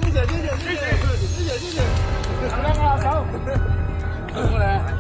大家握手，過嚟。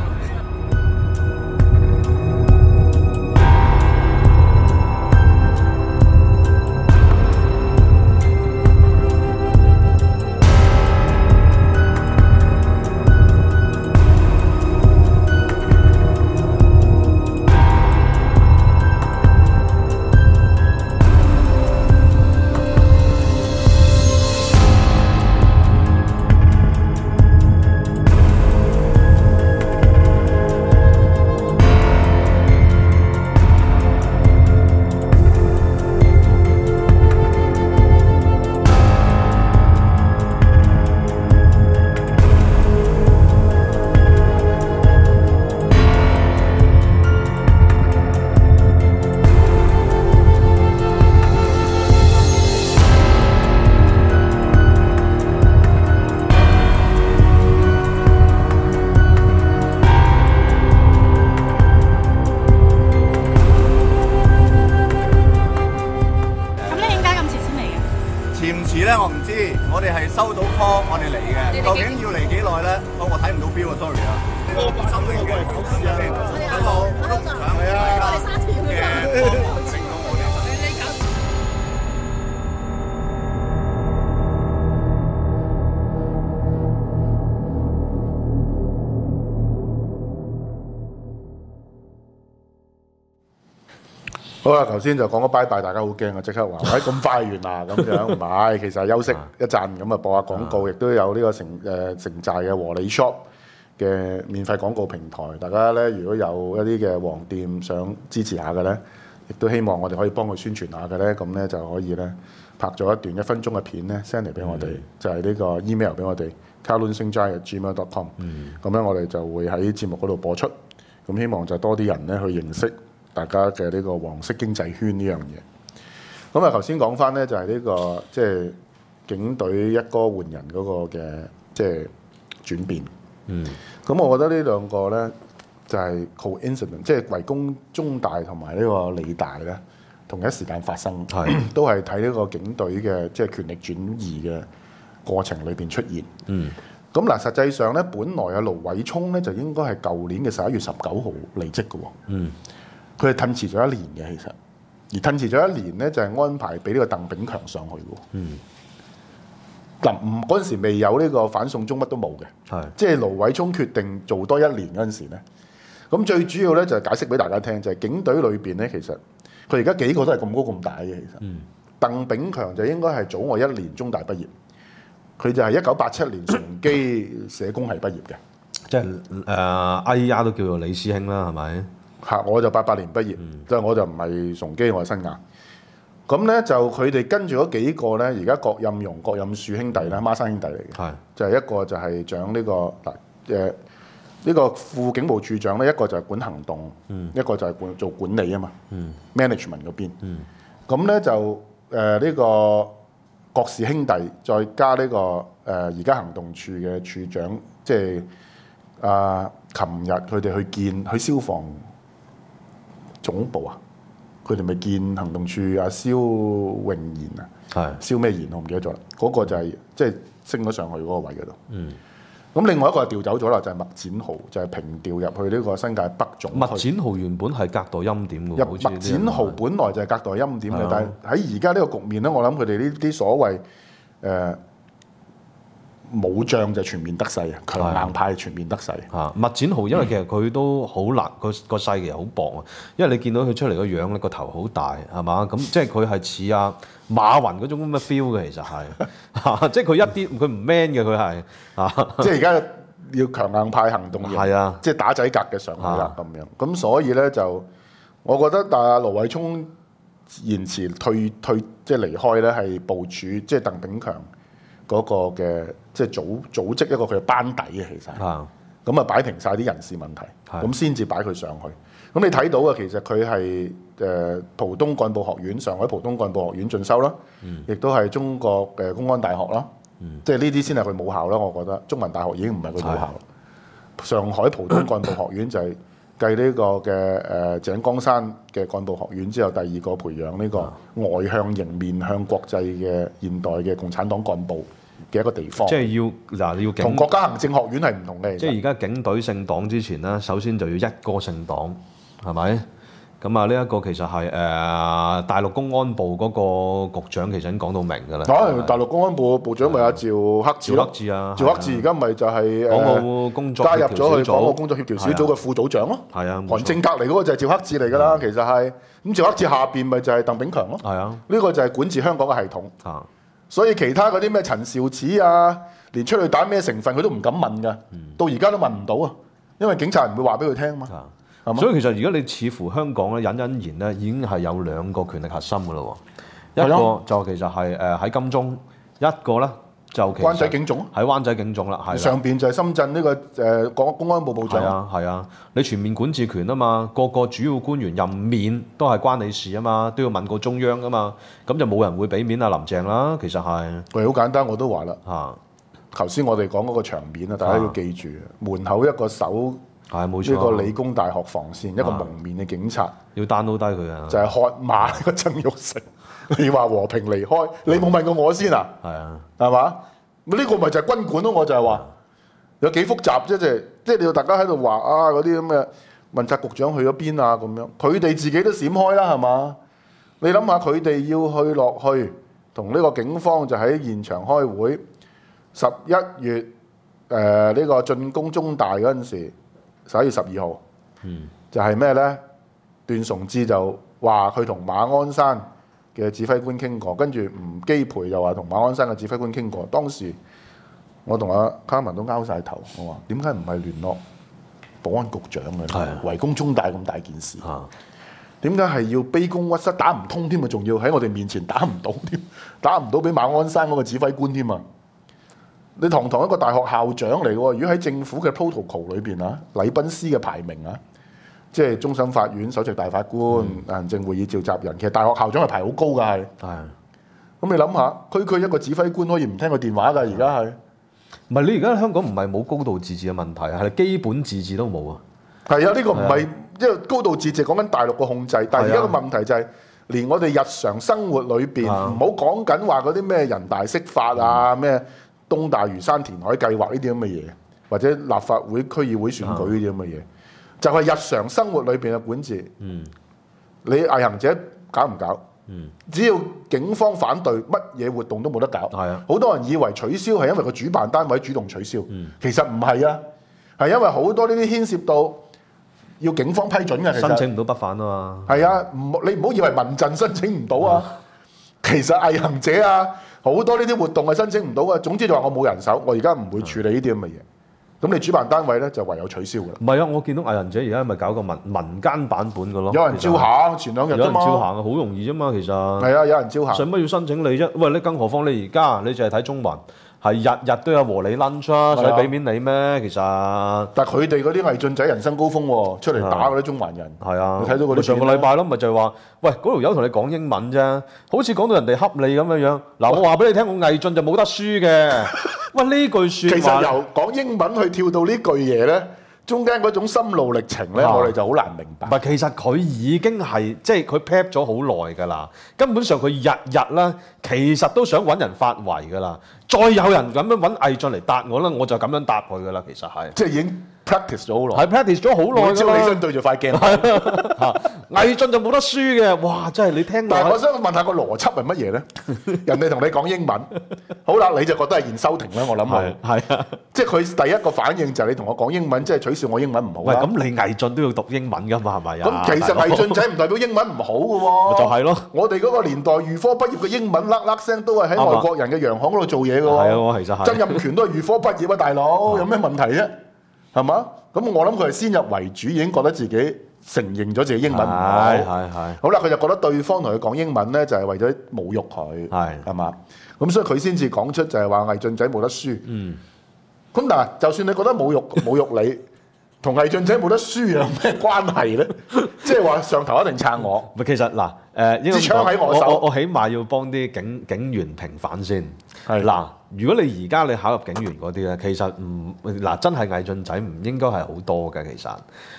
我唔知，我哋係收到 call， 我哋嚟嘅。究竟要嚟幾耐咧？我睇唔到表啊 ，sorry 啊。心靈嘅考試啊，我都唔想大家嘅幫忙令到我哋。 好啦，頭先就講咗拜拜，大家好驚啊！即刻話，喂咁快完啦咁樣，唔係，其實休息一陣咁啊，播下廣告，亦都有呢個城寨嘅和你 shop 嘅免費廣告平台。大家咧，如果有一啲嘅黃店想支持下嘅咧，亦都希望我哋可以幫佢宣傳下嘅咧，咁咧就可以咧拍咗一段1分鐘嘅片咧 send 嚟俾我哋，就係呢個 email 俾我哋 carlunsingjai@gmail.com。咁咧我哋就會喺節目嗰度播出。咁希望就多啲人咧去認識大家嘅呢個黃色經濟圈呢樣嘢。咁啊，頭先講翻咧就係呢個即係警隊一哥換人嗰個嘅即係轉變。咁我覺得呢兩個咧就係 coincidence， 即係圍攻中大同埋呢個理大咧同一時間發生，都係睇呢個警隊嘅即係權力轉移嘅過程裏邊出現。咁嗱，實際上咧，本來阿盧偉聰咧就應該係舊年嘅11月19號離職嘅喎。佢係褪遲咗1年嘅，其實而褪遲咗1年咧，就係安排俾呢個鄧炳強上去喎。嗱，嗰陣時未有呢個反送中，乜都冇嘅。即係盧偉聰決定做多1年嗰陣時咧，咁最主要咧就係解釋俾大家聽，就係警隊裏邊咧，其實佢而家幾個都係咁高咁大嘅。其實鄧炳強就應該係早我1年中大畢業，佢就係1987年崇基社工系畢業嘅， 即係哎呀都叫做李師兄啦，係咪？ 嚇，我就88年畢業，即係我就唔係崇基，我係新亞。咁咧就佢哋跟住嗰幾個咧，而家郭任容、郭任樹兄弟咧，孖生兄弟嚟嘅，就係一個就係長呢個嗱呢個副警務處長咧，一個就係管行動，一個就係做管理啊嘛，management 嗰邊。咁咧就呢個郭氏兄弟，再加呢個而家行動處嘅處長，即係琴日佢哋去消防總部啊，佢哋咪見行動處阿蕭穎賢啊，蕭咩賢我唔記得咗啦，嗰個就係即係升咗上去嗰個位嗰度。咁另外一個就調走咗啦，就係麥展豪，就係平調入去呢個新界北總區。 麥展豪原本係隔代欽點嘅， 麥展豪本來就係隔代欽點嘅，但係喺而家呢個局面咧，我諗佢哋呢啲所謂武將就全面得勢啊，強硬派全面得勢。 麥展豪因為其實佢都好難，個勢其實好薄啊，因為你見到佢出嚟個樣咧，個頭好大係嘛，咁即係佢係似阿馬雲嗰種咁嘅 feel 嘅，其實係即係佢一啲佢唔 man 嘅，佢係即係而家要強硬派行動型，即係打仔格嘅上去啦咁樣。咁所以咧就我覺得阿盧偉聰延遲退即係離開咧，係部署即係鄧炳強嗰個嘅即係組織一個佢嘅班底嘅，其實咁啊擺平晒啲人事問題，咁先至擺佢上去。咁你睇到啊，其實佢係浦東幹部學院、上海浦東幹部學院進修啦，亦都係中國嘅公安大學啦，即係呢啲先係佢母校啦。我覺得中文大學已經唔係佢母校啦。上海浦東幹部學院就係繼呢個嘅井岡山嘅幹部學院之後，第二個培養呢個外向型、面向國際嘅現代嘅共產黨幹部嘅一個地方。 即係你要同國家行政學院係唔同嘅。 即係而家警隊姓黨之前咧，首先就要一哥姓黨，係咪？咁啊，呢一個其實係大陸公安部嗰個局長其實已經講到明㗎啦。 大陸公安部部長咪阿趙克志咯。 趙克志啊， 趙克志而家咪就係港澳工作加入咗去港澳工作協調小組嘅啊副組長咯。 係啊， 韓正隔離嗰個就係趙克志嚟㗎啦，其實係。咁趙克志下邊咪就係鄧炳強咯。 係啊， 呢個就係管治香港嘅系統。 啊， 所以其他嗰啲咩陳肇始啊，連出去打咩成分佢都唔敢問㗎，到而家都問唔到啊，因為警察唔會話俾佢聽嘛。 所以其實而家你似乎香港咧隱隱然咧已經係有兩個權力核心㗎咯喎，一個就其實係喺金鐘，一個咧就其實灣仔警總喺灣仔警總啦，係上邊就係深圳呢個公安部部長。 係啊，你全面管治權啊嘛，個個主要官員任免都係關你事啊嘛，都要問過中央㗎嘛，咁就冇人會俾面阿林鄭啦，其實係。 喂，好簡單，我都話啦。 嚇， 頭先我哋講嗰個場面啊，大家要記住，門口一個守係冇錯， 呢個理工大學防線，一個蒙面嘅警察， 要 download 低佢啊， 就係喝罵呢個曾鈺成。你話和平離開，你冇問過我先啊？ 係啊， 係嘛？呢個咪就係軍管咯，我就係話有幾複雜啫，即係你要大家喺度話啊嗰啲咁嘅問責局長去咗邊啊咁樣，佢哋自己都閃開啦，係嘛？你諗下佢哋要去落去同呢個警方就喺現場開會，11月呢個進攻中大嗰陣時，11月12號，就係咩咧？段崇智就話佢同馬鞍山嘅指揮官傾過，跟住吳基培又話同馬鞍山嘅指揮官傾過。當時我同阿卡文都拗晒頭，我話點解唔係聯絡保安局長嘅？圍攻中大咁大件事，點解係要卑躬屈膝打唔通添啊？仲要喺我哋面前打唔到添，打唔到俾馬鞍山嗰個指揮官添啊！你堂堂一個大學校長嚟喎，如果喺政府嘅 protocol 裏邊啊，禮賓司嘅排名啊，即係終審法院首席大法官、行政會議召集人，其實大學校長係排好高㗎，係。咁你諗下，區一個指揮官可以唔聽個電話㗎？而家係。 唔係你而家香港唔係冇高度自治嘅問題，係基本自治都冇啊。 係啊，呢個唔係因為高度自治講緊大陸嘅控制，但係而家個問題就係連我哋日常生活裏邊唔好講緊話嗰啲咩人大釋法啊、咩東大嶼山填海計劃呢啲咁嘅嘢，或者立法會區議會選舉呢啲咁嘅嘢，就係日常生活裏邊嘅管治。你毅行者搞唔搞？只要警方反對，乜嘢活動都冇得搞。好多人以為取消係因為個主辦單位主動取消，其實唔係啊，係因為好多呢啲牽涉到要警方批准嘅。其實申請唔到不反啊嘛。 係啊，你唔好以為民陣申請唔到啊，其實毅行者啊，好多呢啲活動係申請唔到啊。總之就話我冇人手，我而家唔會處理呢啲咁嘅嘢。咁你主辦單位咧就唯有取消㗎啦。 唔係啊，我見到毅行者而家咪搞個民間版本嘅咯。 有人招下，前2日啫嘛。 有人招行啊，好容易啫嘛，其實。 係啊，有人招行。 使乜要申請你啫？喂，你更何況你而家你淨係睇中環，係日日都有和你 lunch 啊，使俾面你咩？其實。 但係佢哋嗰啲毅進仔人生高峰喎，出嚟打嗰啲中環人。 係啊。 你睇到嗰啲上個禮拜咯，咪就係話，喂，嗰條友同你講英文啫，好似講到人哋恰你咁樣樣。嗱，我話俾你聽，我毅進就冇得輸嘅。喂，呢句説話其實由講英文去跳到呢句嘢咧，中間嗰種心路歷程咧，我哋就好難明白。 唔係，其實佢已經係即係佢 prep 咗好耐㗎啦。根本上佢日日啦，其實都想揾人發圍㗎啦。再有人咁樣揾毅進嚟答我啦，我就咁樣答佢㗎啦。其實係即係已經 practice 咗好耐。 係 practice 咗好耐㗎啦。 朝起身對住塊鏡， 毅進就冇得輸嘅。哇！真係你聽。 但係我想問下個邏輯係乜嘢咧？人哋同你講英文，好啦，你就覺得係現收停啦。我諗係啊， 即係佢第一個反應就係你同我講英文，即係取笑我英文唔好喂， 啦。 咁你毅進都要讀英文㗎嘛？係咪啊？ 咁其實毅進仔唔代表英文唔好嘅喎。 就係咯。 我哋嗰個年代預科畢業嘅英文甩甩聲都係喺外國人嘅洋行嗰度做嘢嘅喎。 係啊，其實係。 曾蔭權都係預科畢業啊，大佬有咩問題啫？係嘛？咁我諗佢係先入為主，已經覺得自己承認咗自己英文唔好。 係。 好啦，佢就覺得對方同佢講英文咧，就係為咗侮辱佢。係嘛？咁所以佢先至講出就係話毅進仔冇得輸。咁但係就算你覺得侮辱你，同毅進仔冇得輸有咩關係咧？即係話上頭一定撐我。 唔係，其實嗱， 支槍喺我手， 我起碼要幫啲警員平反先。係嗱，如果你而家你考入警員嗰啲咧，其實唔嗱真係毅進仔唔應該係好多嘅。其實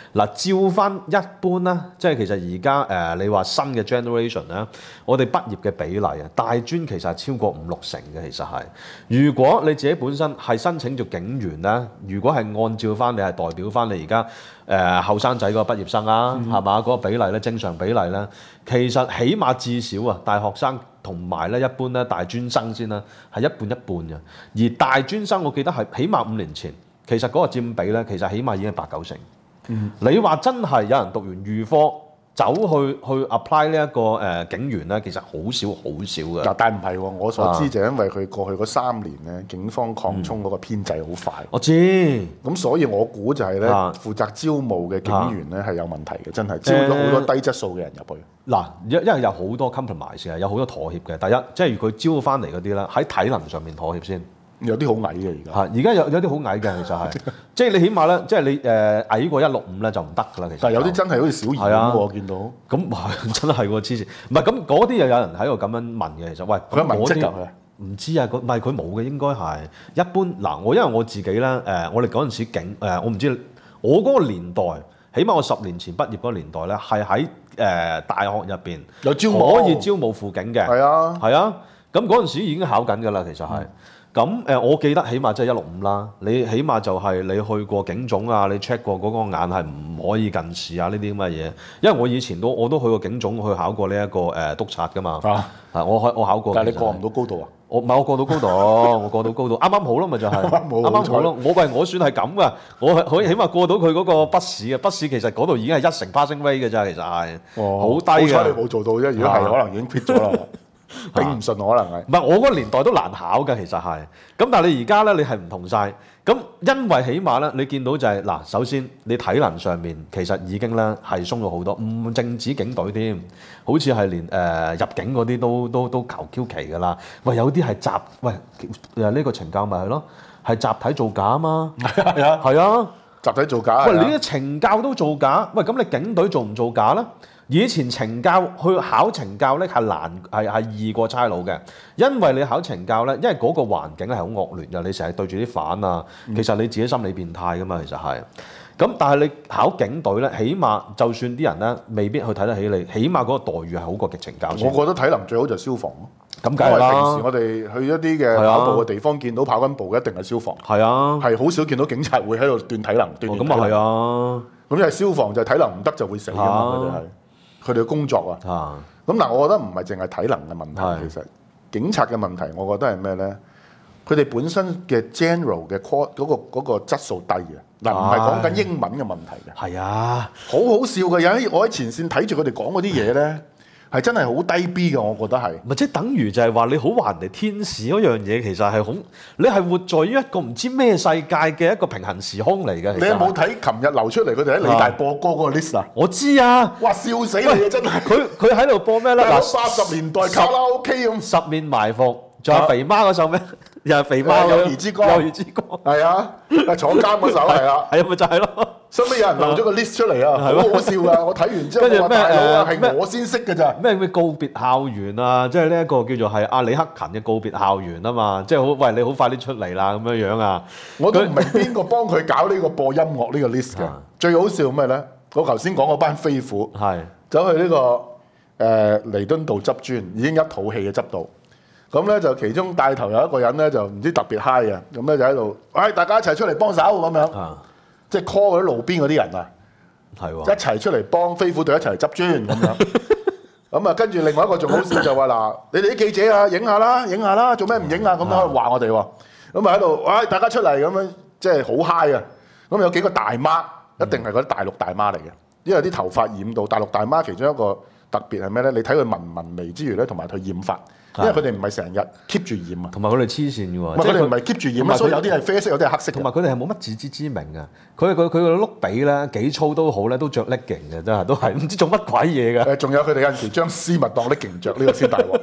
嗱，照翻一般啦，即係其實而家你話新嘅 generation 咧，我哋畢業嘅比例啊，大專其實係超過5-6成嘅，其實係。如果你自己本身係申請做警員咧，如果係按照翻你係代表翻你而家後生仔嗰個畢業生啦，係嘛，嗰個比例咧，正常比例咧，其實起碼至少啊，大學生同埋咧一般咧大專生先啦，係一半一半嘅。而大專生我記得係起碼5年前，其實嗰個佔比咧，其實起碼已經係8-9成。你話真係有人讀完預科走去 apply 呢一個警員咧，其實好少嘅。 嗱，但係唔係喎，我所知就因為佢過去嗰3年咧，警方擴充嗰個編制好快。 我知。 咁所以我估就係咧，負責招募嘅警員咧係有問題嘅，真係招咗好多低質素嘅人入去。 嗱，因為有好多 compromise 嘅，有好多妥協嘅。第一，即係如果佢招翻嚟嗰啲咧，喺體能上面妥協先。 有啲好矮嘅而家， 而家有啲好矮嘅，其實係，即係你起碼咧，即係你矮過165咧就唔得㗎啦，其實。但係有啲真係好似小兒咁喎，我見到。 咁真係喎，黐線。唔係咁嗰啲又有人喺度咁樣問嘅，其實喂， 佢文職㗎唔知啊，唔係佢冇嘅應該係一般。嗱，因為我自己咧我哋嗰陣時我唔知我嗰個年代，起碼我10年前畢業嗰個年代咧，係喺大學入邊有招募可以招募輔警嘅。係啊，係啊。咁嗰陣時已經考緊㗎啦，其實係。咁我記得起碼即係165啦，你起碼就係你去過警總啊，你 check 過嗰個眼係唔可以近視啊呢啲咁嘅嘢，因為我以前我都去過警總去考過呢一個督察㗎嘛。我考過。 但係你過唔到高度啊？ 我過到高度，我過到高度，啱啱好咯，咪就係啱啱好咯。我算係咁噶，我起碼過到佢嗰個筆試啊，筆試其實嗰度已經係1成 passing rate 嘅咋，其實係好低嘅。 好彩你冇做到啫，如果係可能已經 quit 咗啦。頂唔順可能係， 唔係我嗰個年代都難考㗎，其實係。咁但係你而家咧，你係唔同晒。咁因為起碼咧，你見到就係嗱，首先你體能上面其實已經咧係鬆咗好多，唔淨止警隊添，好似係連入境嗰啲都求 Q 期㗎啦。喂，有啲係呢個懲教咪係咯，係集體造假啊嘛。係啊， 集體造假。 喂，你啲懲教都造假，喂咁你警隊做唔做假咧？以前懲教去考懲教咧係易過差佬嘅，因為你考懲教咧，因為嗰個環境咧係好惡劣嘅，你成日對住啲犯啊，其實你自己心理變態噶嘛，其實係。咁但係你考警隊咧，起碼就算啲人咧未必去睇得起你，起碼嗰個待遇係好過嘅懲教。 我覺得體能最好就係消防咯。 咁梗係啦。 平時我哋去一啲嘅跑步嘅地方，見到跑緊步嘅一定係消防。係啊。係好少見到警察會喺度鍛體能。 咁啊係啊。 咁因為消防就係體能唔得就會死㗎嘛，佢哋係。佢哋嘅工作啊，咁嗱，我覺得唔係淨係體能嘅問題，其實警察嘅問題，我覺得係咩咧？佢哋本身嘅 general 嘅 core 嗰個質素低嘅，嗱，唔係講緊英文嘅問題嘅。係啊，好好笑嘅，我喺前線睇住佢哋講嗰啲嘢咧，係真係好低 B 嘅，我覺得係。 咪即係等於就係話你好話人哋天使嗰樣嘢，其實係好，你係活在於一個唔知咩世界嘅一個平行時空嚟嘅。 你有冇睇琴日流出嚟佢哋喺理大播歌嗰個 list 啊？ 我知啊！ 哇，笑死你啊！真係。 佢喺度播咩咧？嗱 ，80年代卡拉 OK 咁。 十面埋伏，仲有肥媽嗰首咩？又係肥媽友誼之歌。友誼之歌。係啊，坐監嗰首係啊。 係啊，咪就係咯。 收尾有人漏咗個 list 出嚟啊，好好笑噶！我睇完之後，我話大佬啊，係我先識㗎咋？ 咩告別校園啊？即係呢一個叫做係阿李克勤嘅告別校園啊嘛！即係好，喂，你好快啲出嚟啦咁樣樣啊！ 我都唔明邊個幫佢搞呢個播音樂呢個 list 嘅。最好笑咩咧？我頭先講嗰班飛虎走去呢個彌敦道執磚，已經一肚氣嘅執到。咁咧就其中帶頭有一個人咧就唔知特別 high 嘅，咁咧就喺度，喂，大家一齊出嚟幫手咁樣。即係 call 嗰啲路邊嗰啲人啊，一齊出嚟幫飛虎隊一齊執磚咁樣。咁啊，跟住另外一個仲好笑就話嗱，你哋啲記者啊，影下啦，做咩唔影啊？咁樣話我哋喎。咁啊喺度，喂，大家出嚟咁樣，即係好 high 啊！咁有幾個大媽，一定係嗰啲大陸大媽嚟嘅，因為啲頭髮染到大陸大媽其中一個特別係咩咧？你睇佢紋眉之餘咧，同埋佢染髮。因為佢哋唔係成日 keep 住染啊， 同埋佢哋黐線嘅喎， 佢哋唔係 keep 住染啊，所以有啲係啡色，有啲係黑色。 同埋佢哋係冇乜自知之明嘅，佢個碌髀咧幾粗都好咧，都着 legging 嘅，真係都係唔知做乜鬼嘢㗎。仲有佢哋有陣時將絲襪當 legging 着，呢個先大鑊。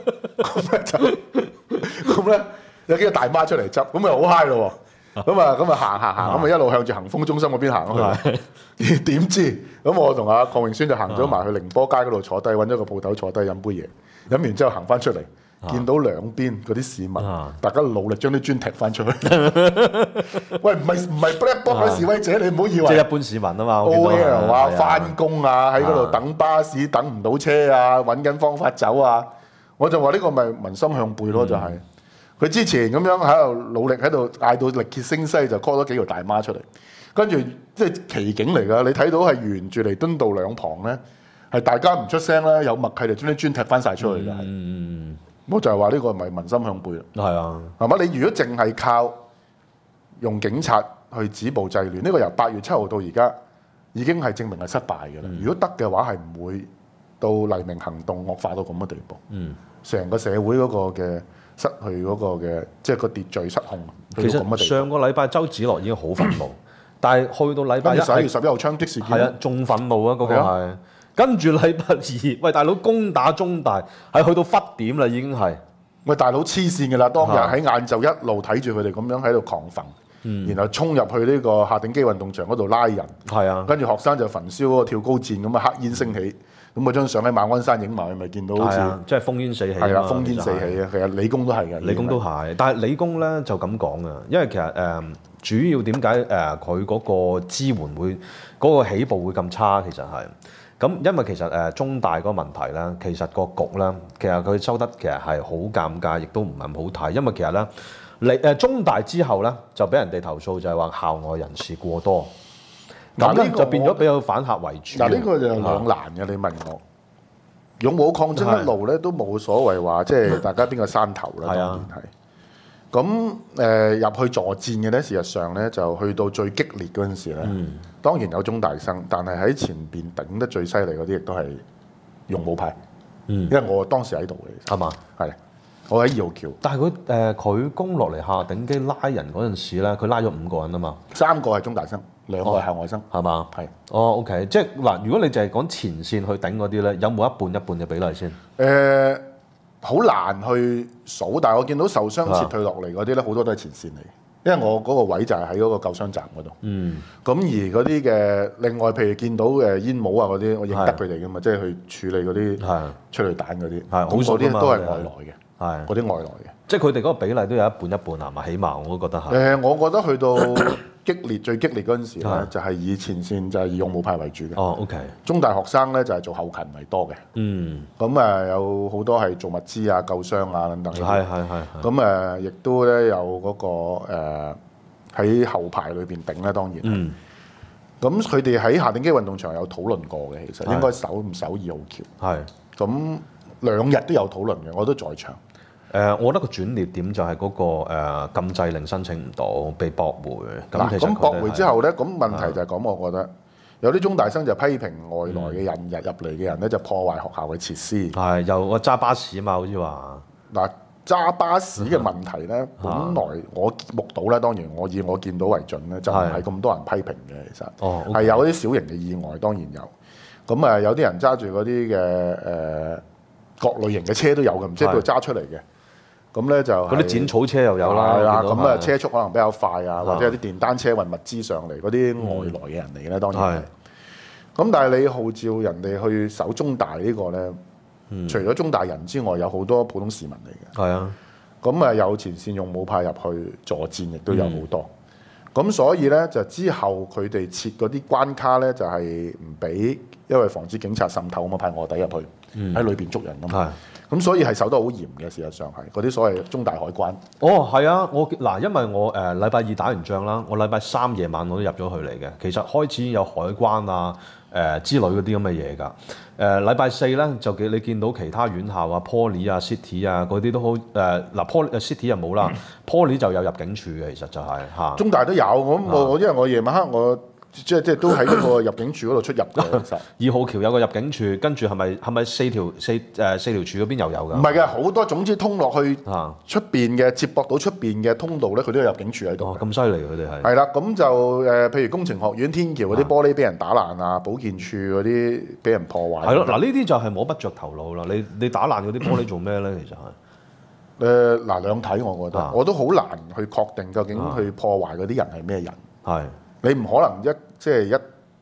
咁咧有幾個大媽出嚟執，咁咪好 high 咯喎。咁啊行，咁啊一路向住恒豐中心嗰邊行咯。點知咁我同阿鄺詠孫就行咗埋去寧波街嗰度坐低，揾咗個鋪頭坐低飲杯嘢，飲完之後行翻出嚟。 見到兩邊嗰啲市民，大家努力將啲磚踢翻出去。喂，唔係 black box 嘅示威者，你唔好以為。 即係一般市民啊嘛 OL 啊，翻工啊，喺嗰度等巴士等唔到車啊，揾緊方法走啊。我就話呢個咪民心向背咯，就係佢之前咁樣喺度努力喺度嗌到力竭聲嘶，就 call 咗幾條大媽出嚟，跟住即係奇景嚟㗎。你睇到係沿住彌敦道兩旁咧，係大家唔出聲啦，有默契就將啲磚踢翻晒出去㗎。我就係話呢個咪民心向背咯。係啊，係嘛？你如果淨係靠用警察去止暴制亂，呢個由8月7號到而家已經係證明係失敗㗎啦。如果得嘅話，係唔會到黎明行動惡化到咁嘅地步。成個社會嗰個嘅失去嗰個嘅即係個秩序失控。 其實上個禮拜周梓樂已經好憤怒，但係去到禮拜一 11月11號槍擊事件， 係啊，仲憤怒啊嗰個係。跟住禮拜2，喂大佬攻打中大，係去到忽點啦已經係。 喂大佬黐線㗎啦！當日喺晏晝一路睇住佢哋咁樣喺度狂焚，然後衝入去呢個夏鼎基運動場嗰度拉人，跟住學生就焚燒嗰個跳高箭咁啊，黑煙升起。咁嗰張相喺馬鞍山影埋，咪見到好似即係烽煙四起。係啦，烽煙四起啊！其實理工都係嘅， 理工都係。但係理工咧就咁講啊，因為其實主要點解佢嗰個支援會嗰個起步會咁差，其實係。咁因為其實中大嗰個問題咧，其實個局咧，其實佢收得其實係好尷尬，亦都唔係咁好睇。因為其實咧，中大之後咧就俾人哋投訴就係話校外人士過多，咁咧就變咗比較反客為主。 嗱呢個就兩難嘅，你問我。勇武抗爭一路咧都冇所謂話，即係大家邊個山頭啦，當然係。咁入去助戰嘅咧，事實上咧就去到最激烈嗰陣時咧，當然有中大生，但係喺前邊頂得最犀利嗰啲，亦都係勇武派。因為我當時喺度嘅， 係嘛？ 係，我喺2號橋。 但係佢攻落嚟夏鼎基拉人嗰陣時咧，佢拉咗5個人啊嘛 ，3個係中大生，2個係校外生， 係嘛？ 係。 OK， 即係嗱，如果你就係講前線去頂嗰啲咧，有冇一半嘅比例先？ 好難去數，但係我見到受傷撤退落嚟嗰啲咧，好多都係前線嚟嘅，因為我嗰個位就係喺嗰個救傷站嗰度。咁而嗰啲嘅另外，譬如見到煙霧啊嗰啲，我認得佢哋噶嘛，即係去處理嗰啲催淚彈嗰啲，咁嗰啲都係外來嘅，嗰啲外來嘅。即係佢哋嗰個比例都有一半一半係嘛？起碼我都覺得係。 我覺得去到最激烈嗰陣時咧，就係以前線就係以勇武派為主嘅。 OK。 中大學生咧就係做後勤為多嘅。咁有好多係做物資啊、救傷啊等等。係。咁亦都咧有嗰個喺後排裏邊頂咧，當然。咁佢哋喺夏鼎基運動場有討論過嘅，其實應該守唔守2號橋。係。咁2日都有討論嘅，我都在場。 我覺得個轉捩點就係嗰個禁制令申請唔到，被駁回。咁駁回之後咧，咁問題就係咁，我覺得有啲中大生就批評外來嘅人入嚟嘅人咧，就破壞學校嘅設施。 係又個揸巴士啊嘛，好似話嗱揸巴士嘅問題咧，本來我目睹咧，當然我以我見到為準咧，就唔係咁多人批評嘅，其實係有啲小型嘅意外，當然有。咁有啲人揸住嗰啲嘅各類型嘅車都有嘅，唔知喺邊度揸出嚟嘅。咁咧就嗰啲剪草車又有啦， 咁車速可能比較快啊，或者有啲電單車運物資上嚟，嗰啲外來嘅人嚟咧，當然係。咁但係你號召人哋去守中大呢個咧，除咗中大人之外，有好多普通市民嚟嘅。係啊。咁有前線勇武派入去助戰，亦都有好多。咁所以咧就之後佢哋設嗰啲關卡咧，就係唔俾，因為防止警察滲透，咁派臥底入去喺裏邊捉人啊嘛。咁所以係守得好嚴嘅，事實上係嗰啲所謂中大海關。 係啊，因為我禮拜2打完仗啦，我禮拜3夜晚我都入咗去嚟嘅。其實開始有海關啊之類嗰啲咁嘅嘢㗎。禮拜4咧就你見到其他院校啊 Poly 啊 City 啊嗰啲都好City 又冇啦，Poly 就有入境處嘅，其實就係嚇。 中大都有，我因為我夜晚黑我。即係都喺嗰個入境處嗰度出入嘅，其實 2號橋有個入境處，跟住係咪4條柱嗰邊又有㗎？ 唔係嘅，好多總之通落去出邊嘅接駁到出邊嘅通道咧，佢都有入境處喺度。 咁犀利佢哋係。係啦，咁就譬如工程學院天橋嗰啲玻璃俾人打爛啊，保健處嗰啲俾人破壞。 係咯，嗱呢啲就係摸不着頭腦啦。你打爛嗰啲玻璃做咩咧？其實係兩睇，我覺得我都好難去確定究竟去破壞嗰啲人係咩人。係。你唔可能一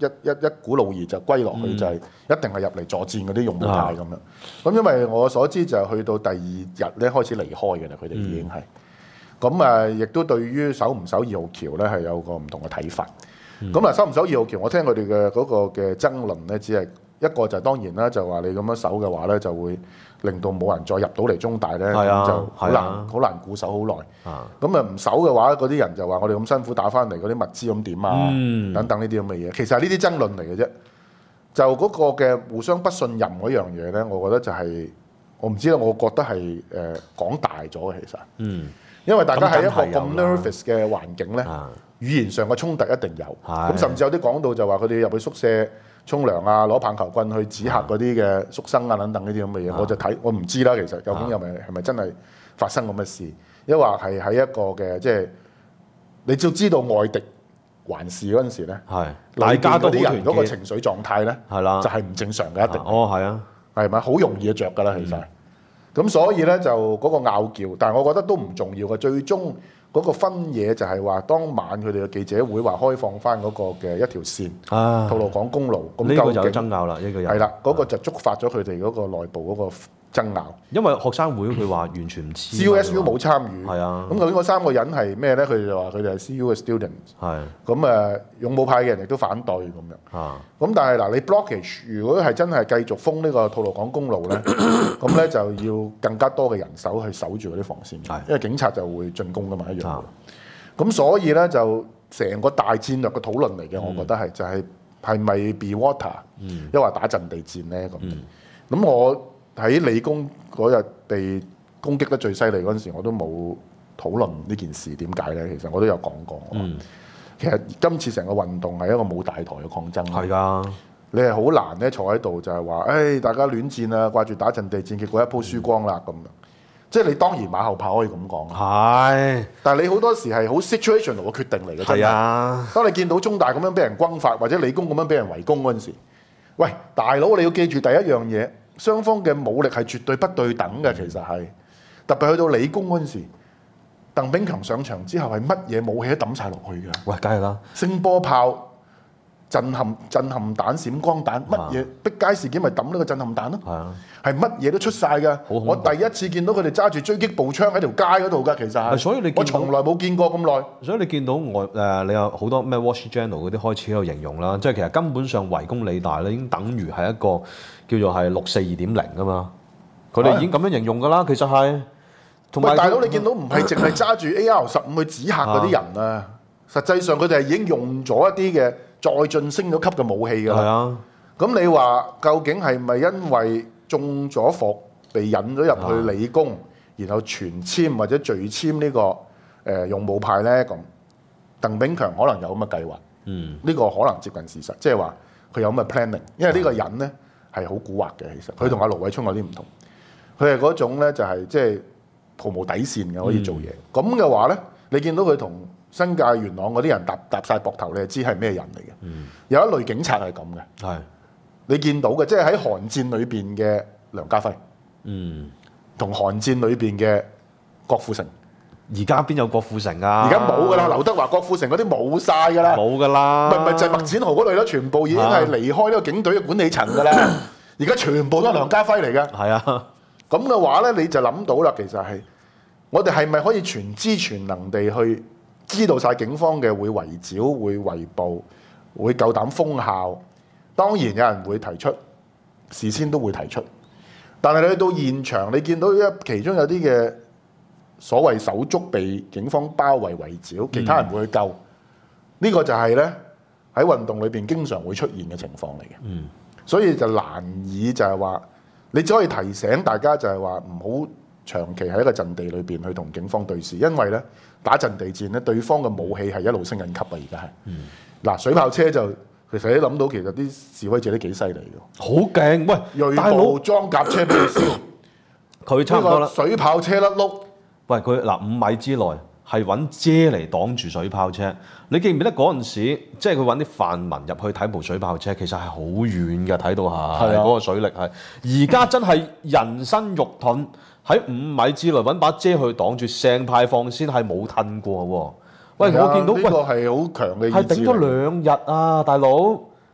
一股腦熱就歸落去，就係一定係入嚟助戰嗰啲勇武派咁樣。咁因為我所知就係去到第二日咧開始離開嘅啦，佢哋已經係。咁亦都對於守唔守2號橋咧係有個唔同嘅睇法。咁守唔守2號橋，我聽佢哋嘅嗰個嘅爭論咧，只係一個就係當然啦，就話你咁樣守嘅話咧，就會令到冇人再入到嚟中大咧，咁就好難固守好耐。咁唔守嘅話，嗰啲人就話我哋咁辛苦打翻嚟嗰啲物資咁點啊？等等呢啲咁嘅嘢，其實係呢啲爭論嚟嘅啫。就嗰個嘅互相不信任嗰樣嘢咧，我覺得就係我唔知啦，我覺得係講大咗嘅其實。因為大家喺一個咁 nervous 嘅環境咧，語言上嘅衝突一定有。咁甚至有啲講到就話佢哋入去宿舍沖涼啊，攞棒球棍去指嚇嗰啲嘅宿生啊等等呢啲咁嘅嘢，我就睇我唔知啦。其實究竟係咪真係發生咁嘅事？抑或係喺一個嘅即係你要知道外敵環視嗰陣時咧，大家都啲人嗰個情緒狀態咧，就係唔正常嘅一定。係咪好容易就着㗎啦？其實。咁所以咧就嗰個拗撬，但係我覺得都唔重要嘅。最終嗰個分野就係話，當晚佢哋嘅記者會話開放翻嗰個嘅一條線，吐露港公路。咁呢個就有爭拗啦，呢個有。 係啦，嗰個就觸發咗佢哋嗰個內部嗰個爭拗。 因為學生會佢話完全唔知。 CUSU 冇參與。 係啊。 咁究竟嗰3個人係咩咧？佢哋就話佢哋係 CU 嘅 students。係。咁勇武派嘅人亦都反對咁樣。咁但係嗱，你 blockage 如果係真係繼續封呢個吐露港公路咧，咁咧就要更加多嘅人手去守住嗰啲防線，因為警察就會進攻噶嘛一樣。咁所以咧就成個大戰略嘅討論嚟嘅，我覺得係就係咪 be water，抑或打陣地戰咧咁。咁我喺理工嗰日被攻擊得最犀利嗰陣時，我都冇討論呢件事點解咧。其實我都有講過。其實今次成個運動係一個冇大台嘅抗爭。係㗎。你係好難咧坐喺度就係話，誒大家亂戰啊，掛住打陣地戰，結果一鋪輸光啦咁樣。即係你當然馬後炮可以咁講。係。但係你好多時係好 situational 嘅決定嚟嘅。係啊。當你見到中大咁樣俾人轟發，或者理工咁樣俾人圍攻嗰陣時，喂大佬你要記住第一樣嘢，雙方嘅武力係絕對不對等嘅，其實係。特別去到理工嗰陣時，鄧炳強上場之後係乜嘢武器都抌晒落去嘅。喂，梗係啦。聲波炮。震撼彈、閃光彈，乜嘢逼街事件咪抌呢個震撼彈咯？係乜嘢都出晒㗎。我第一次見到佢哋揸住狙擊步槍喺條街嗰度㗎，其實係。所以你我從來冇見過咁耐。所以你見到你有好多咩 Watch Journal 嗰啲開始喺度形容啦，即係其實根本上圍攻理大咧，已經等於係一個叫做係642.0㗎嘛。佢哋已經咁樣形容㗎啦，其實係。同埋大佬，你見到唔係淨係揸住 AR-15去指嚇嗰啲人啊，實際上佢哋係已經用咗一啲嘅。再晉升咗級嘅武器㗎啦，咁你話究竟係咪因為中咗伏被引咗入去理工，然後全簽或者聚簽呢個勇武派咧？咁鄧炳強可能有咁嘅計劃，呢個可能接近事實，即係話佢有咁嘅 planning， 因為呢個人咧係好蠱惑嘅，其實佢同阿盧偉聰有啲唔同，佢係嗰種咧就係即係毫無底線嘅可以做嘢，咁嘅話咧，你見到佢同新界元朗嗰啲人搭晒膊頭，你就知係咩人嚟嘅。有一類警察係咁嘅，係你見到嘅，即係喺韓戰裏邊嘅梁家輝，同韓戰裏邊嘅郭富城。而家邊有郭富城啊？而家冇㗎啦，劉德華、郭富城嗰啲冇晒㗎啦，冇㗎啦。咪就係麥展豪嗰類啦，全部已經係離開呢個警隊嘅管理層㗎啦。而家全部都係梁家輝嚟嘅。係啊，咁嘅話咧，你就諗到啦，其實係我哋係咪可以全知全能地去？知道晒警方嘅會圍剿、會圍捕、會夠膽封校，當然有人會提出，事先都會提出。但係你去到現場，你見到其中有啲嘅所謂手足被警方包圍圍剿，其他人會去救。呢個就係咧喺運動裏邊經常會出現嘅情況嚟嘅。所以就難以就係話，你只可以提醒大家就係話唔好長期喺一個陣地裏邊去同警方對視，因為咧。打陣地戰咧，對方嘅武器係一路升緊級啊！而家係，嗱水炮車就其實你諗到，其實啲示威者都幾犀利嘅，好勁！喂，銳步裝甲車俾佢燒，佢差唔多啦。水炮車甩碌，喂佢嗱5米之內係揾遮嚟擋住水炮車。你記唔記得嗰陣時，即係佢揾啲泛民入去睇部水炮車，其實係好遠嘅，睇到係嗰個水力係。而家真係人身肉盾。喺5米之內揾把遮去擋住，成排放線係冇褪過喎。喂，我見到呢個係好強嘅意志，係頂咗2日啊，大佬！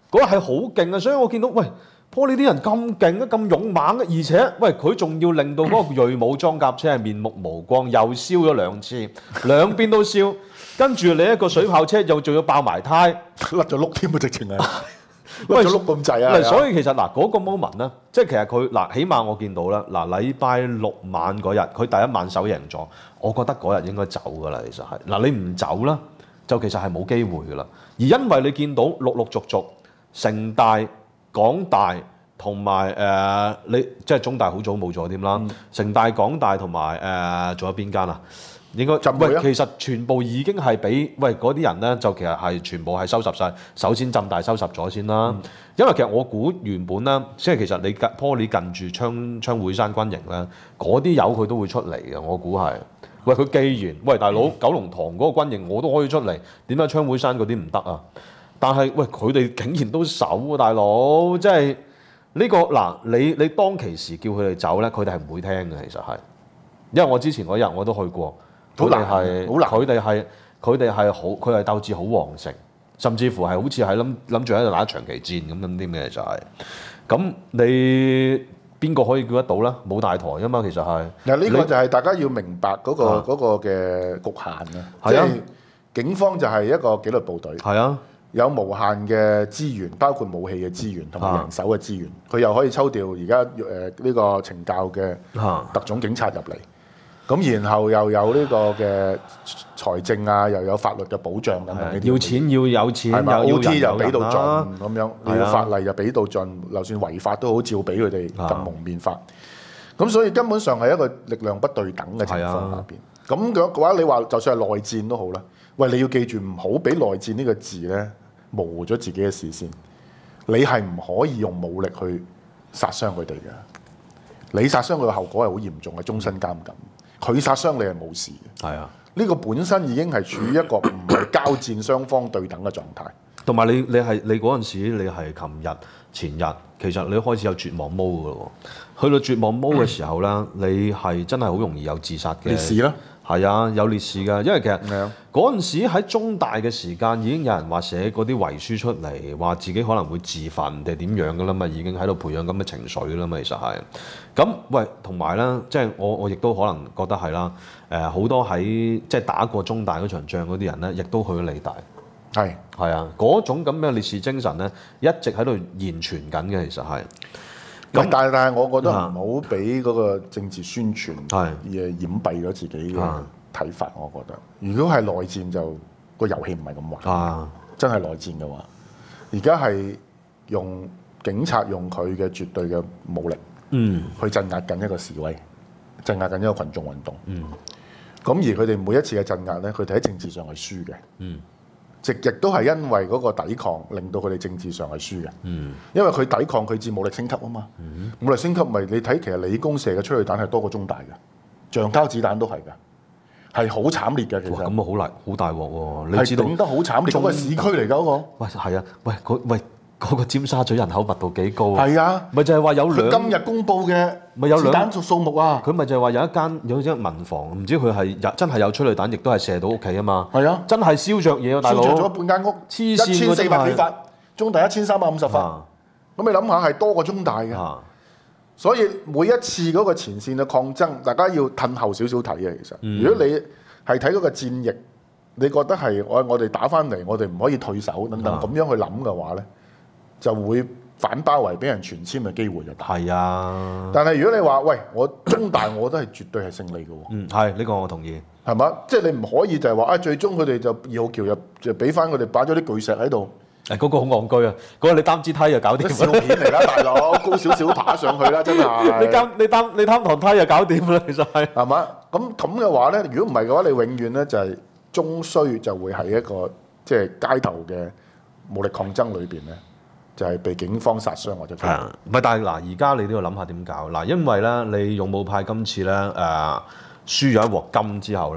嗰日係好勁啊！所以我見到喂。波呢啲人咁勁啊，咁勇猛嘅，而且喂佢仲要令到嗰個鋭武裝甲車係面目無光，又燒咗2次，兩邊都燒，跟住你一個水炮車又仲要爆埋胎， 甩咗碌添啊！直情係甩咗碌咁滯啊！ 所以其實嗱嗰個 moment 咧，即係其實佢嗱起碼我見到啦，嗱禮拜6晚嗰日佢第一晚手贏咗，我覺得嗰日應該走㗎啦，其實係嗱你唔走啦，就其實係冇機會㗎啦，而因為你見到陸續城大。港大同埋你即係中大好早冇咗添啦，城大、港大同埋仲有邊間啊？應該喂，其實全部已經係俾喂嗰啲人咧，就其實係全部係收拾晒。首先浸大收拾咗先啦，因為其實我估原本咧，即係其實你Poly近住槍會山軍營咧，嗰啲友佢都會出嚟嘅，我估係。喂，佢既然喂大佬九龍塘嗰個軍營我都可以出嚟，點解槍會山嗰啲唔得啊？但係喂，佢哋竟然都守喎，大佬，即係呢個嗱，你當其時叫佢哋走咧，佢哋係唔會聽嘅，其實係，因為我之前嗰日我都去過，佢哋係好，佢係鬥志好旺盛，甚至乎係好似係諗住喺度打長期戰咁啲嘅就係，咁你邊個可以叫得到咧？冇大台啊嘛，其實係。嗱呢個就係大家要明白嗰個嘅局限啊，即係警方就係一個紀律部隊。 係啊。 有無限嘅資源，包括武器嘅資源同埋人手嘅資源，佢又可以抽調而家呢個懲教嘅特種警察入嚟，咁然後又有呢個嘅財政啊，又有法律嘅保障等等呢啲。 要錢要有錢， 係咪有 OT 又俾到盡咁樣， 你要法例又俾到盡，就算違法都好照俾佢哋咁蒙面法。咁所以根本上係一個力量不對等嘅情況下邊。咁嘅話，你話就算係內戰都好啦。喂，你要記住唔好俾內戰呢個字咧模糊咗自己嘅視線。你係唔可以用武力去殺傷佢哋嘅。你殺傷佢嘅後果係好嚴重嘅，終身監禁。佢殺傷你係冇事嘅。 係啊， 呢個本身已經係處於一個唔係交戰雙方對等嘅狀態。 同埋你嗰陣時，你係前日，其實你開始有絕望毛嘅咯。去到絕望毛嘅時候咧，你係真係好容易有自殺嘅烈士啦。 係啊，有烈士㗎，因為其實嗰陣時喺中大嘅時間已經有人話寫嗰啲遺書出嚟，話自己可能會自焚定係點樣㗎啦嘛，已經喺度培養咁嘅情緒啦嘛，其實係。咁喂，同埋咧，即係我亦都可能覺得係啦。好多喺即係打過中大嗰場仗嗰啲人咧，亦都去咗理大。係啊，嗰種咁嘅烈士精神咧，一直喺度延傳緊嘅，其實係。 但係我覺得唔好俾嗰個政治宣傳而掩蔽咗自己嘅睇法。我覺得，如果係內戰就個遊戲唔係咁玩。真係內戰嘅話，而家係用警察用佢嘅絕對嘅武力，去鎮壓緊一個示威，鎮壓緊一個群眾運動。咁而佢哋每一次嘅鎮壓咧，佢哋喺政治上係輸嘅。亦都係因為嗰個抵抗，令到佢哋政治上係輸嘅。因為佢抵抗，佢至武力升級啊嘛。武力升級咪你睇，其實理工射嘅催淚彈係多過中大嘅，橡膠子彈都係㗎，係好慘烈嘅。其實咁啊好大鑊喎！你知道係頂得好慘烈，嗰個市區嚟㗎嗰個。 喂，係啊，喂嗰個尖沙咀人口密度幾高啊？ 係啊， 咪就係話有兩今日公佈嘅咪有子彈數目啊！ 佢咪就係話有一間民房，唔知佢係真係有催淚彈，亦都係射到屋企啊嘛！ 係啊， 真係燒着嘢啊，大佬！ 燒着咗半間屋，1400幾發，中大1350發。咁你諗下係多過中大嘅，所以每一次嗰個前線嘅抗爭，大家要褪後少少睇嘅。其實，如果你係睇嗰個戰役，你覺得係我哋打翻嚟，我哋唔可以退守等等咁樣去諗嘅話咧，就會反包圍俾人全殲嘅機會就大。係啊，但係如果你話喂，我中大我覺得係絕對係勝利嘅喎。係呢個我同意。係嘛？即係你唔可以就係話最終佢哋就2號橋入就俾翻佢哋擺咗啲巨石喺度。嗰個好戇居啊！嗰個你擔支梯就搞掂。笑片嚟啦，大佬，高少少爬上去啦，真係。你擔堂梯就搞掂啦，其實係。係嘛？咁嘅話咧，如果唔係嘅話，你永遠咧就係終須就會喺一個即係街頭嘅武力抗爭裏邊咧。就係被警方殺傷或者係啊，唔係，但係嗱，而家你都要諗下點搞嗱，因為咧你勇武派今次咧輸咗一鑊金之後咧，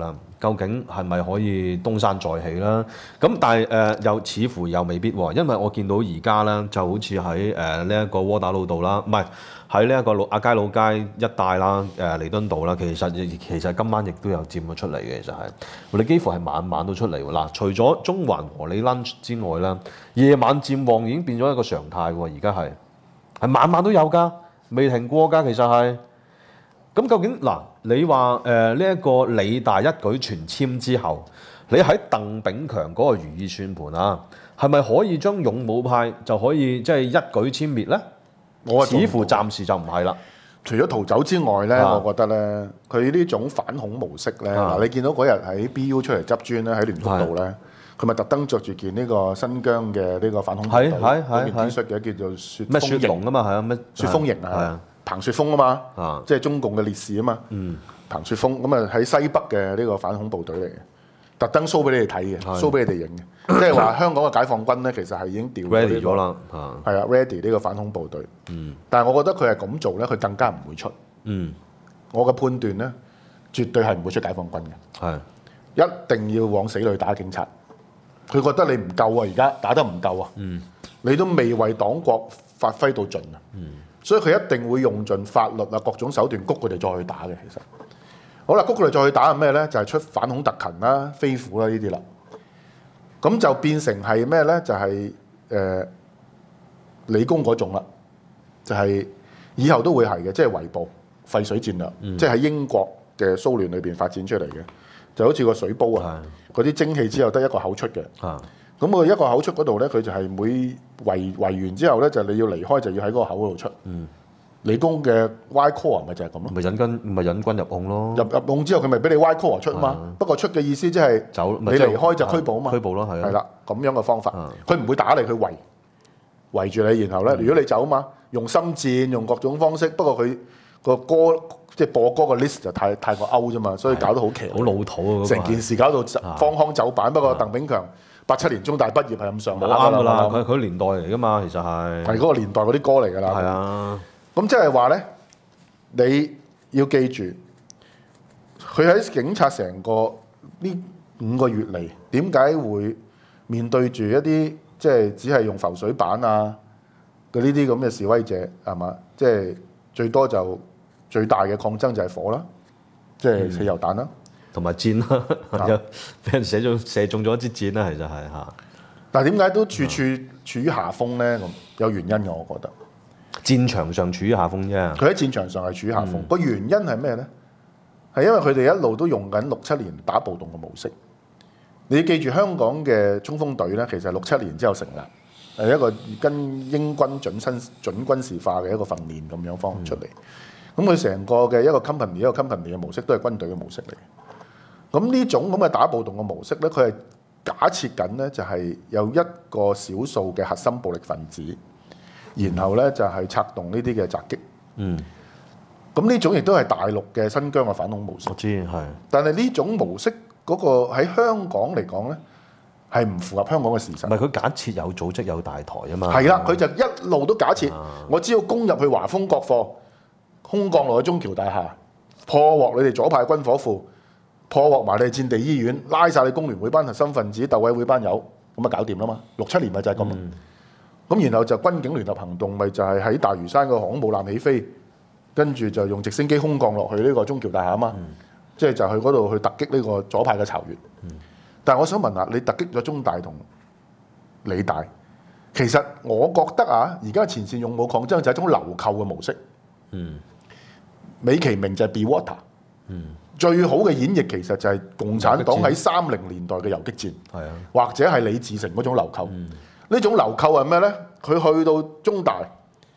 究竟係咪可以東山再起啦？咁但係又似乎又未必喎，因為我見到而家咧就好似喺呢一個窩打老道啦，唔係喺呢一個亞皆老街一帶啦，彌敦道啦，其實今晚亦都有佔咗出嚟嘅，其實係我哋幾乎係晚晚都出嚟喎。嗱，除咗中環和你 lunch 之外啦，夜晚佔旺已經變咗一個常態喎，而家係晚晚都有㗎，未停過㗎，其實係。咁究竟嗱，你話呢一個理大一舉全簽之後，你喺鄧炳強嗰個如意算盤啊，係咪可以將勇武派就可以即係一舉殲滅咧？似乎暫時就唔係啦。 除咗逃走之外咧，我覺得咧，佢呢種反恐模式咧，嗱你見到嗰日喺 BU 出嚟執磚咧，喺聯福道咧，佢咪特登着住件呢個新疆嘅呢個反恐隊嗰件 T 恤嘅，叫做雪咩雪龍啊嘛，係啊咩雪峰營啊。彭雪峰啊嘛，即係中共嘅烈士啊嘛。彭雪峰咁啊喺西北嘅呢個反恐部隊嚟嘅，特登 show 俾你哋睇嘅，show 俾你哋影嘅，即係話香港嘅解放軍咧，其實係已經調 ready 咗啦， 係啊 ready 呢個反恐部隊。但係我覺得佢係咁做咧，佢更加唔會出。我嘅判斷咧，絕對係唔會出解放軍嘅，一定要往死裏打警察。佢覺得你唔夠啊，而家打得唔夠啊，你都未為黨國發揮到盡啊。所以佢一定會用盡法律啊各種手段谷佢哋再去打嘅。其實好啦，谷佢哋再去打係咩咧？就係出反恐特勤啦、飛虎啦呢啲啦。咁就變成係咩咧？就係理工嗰種啦，就係以後都會係嘅，即係圍捕廢水戰略，即係喺英國嘅蘇聯裏邊發展出嚟嘅，就好似個水煲啊，嗰啲蒸汽之後得一個口出嘅。咁佢一個口出嗰度咧，佢就係每圍完之後咧，就你要離開就要喺嗰個口嗰度出。理工嘅 Y core 咪就係咁咯。 咪引軍入甕咯。入甕之後佢咪俾你 Y core 出啊嘛。不過出嘅意思即係走，你離開就拘捕啊嘛。 拘捕咯，係啊。 係啦，咁樣嘅方法，佢唔會打你，佢圍住你，然後咧，如果你走啊嘛，用心戰，用各種方式。不過佢個歌即係播歌個 list 就太過 out 啫嘛，所以搞得好奇， 好老土啊！ 成件事搞到荒腔走板。不過鄧炳強87年中大畢業係咁上下啱㗎啦，佢年代嚟㗎嘛，其實係嗰個年代嗰啲歌嚟㗎啦。 係啊， 咁即係話咧，你要記住，佢喺警察成個呢5個月嚟，點解會面對住一啲即係只係用浮水板啊嘅呢啲咁嘅示威者係嘛？即係最多就最大嘅抗爭就係火啦，即係汽油彈啦。 同埋箭啦，俾人射中咗一支箭啦，其實係嚇。 但係點解都處於下風咧？咁有原因嘅，我覺得。 戰場上處於下風啫。佢喺戰場上係處於下風，個原因係咩咧？係因為佢哋一路都用緊67年打暴動嘅模式。你要記住香港嘅衝鋒隊咧，其實係67年之後成立，係一個跟英軍準軍事化嘅一個訓練咁樣方出嚟。咁佢成個嘅一個 company 嘅模式都係軍隊嘅模式嚟。咁呢種咁嘅打暴動嘅模式咧，佢係假設緊咧就係有一個少數嘅核心暴力分子，然後咧就係策動呢啲嘅襲擊。咁呢種亦都係大陸嘅新疆嘅反恐模式。 我知係。 但係呢種模式嗰個喺香港嚟講咧，係唔符合香港嘅事實。 唔係佢假設有組織有大台啊嘛。 係啦，佢就一路都假設，我只要攻入去華豐國貨，空降落去中橋大廈，破獲你哋左派軍火庫。破獲埋你戰地醫院，拉晒你工聯會班核心分子、鬥委會班友，咁啊搞掂啦嘛！67年咪就係咁。咁然後就軍警聯合行動，咪就係喺大嶼山個航空母艦起飛，跟住就用直升機空降落去呢個中橋大廈啊嘛，即係就去嗰度去突擊呢個左派嘅巢穴。但係我想問下，你突擊咗中大同理大，其實我覺得啊，而家前線勇武抗爭就係一種流寇嘅模式。美其名就係 be water。最好嘅演繹其實就係共產黨喺30年代嘅游擊戰，或者係李自成嗰種流寇。呢種流寇係咩咧？佢去到中大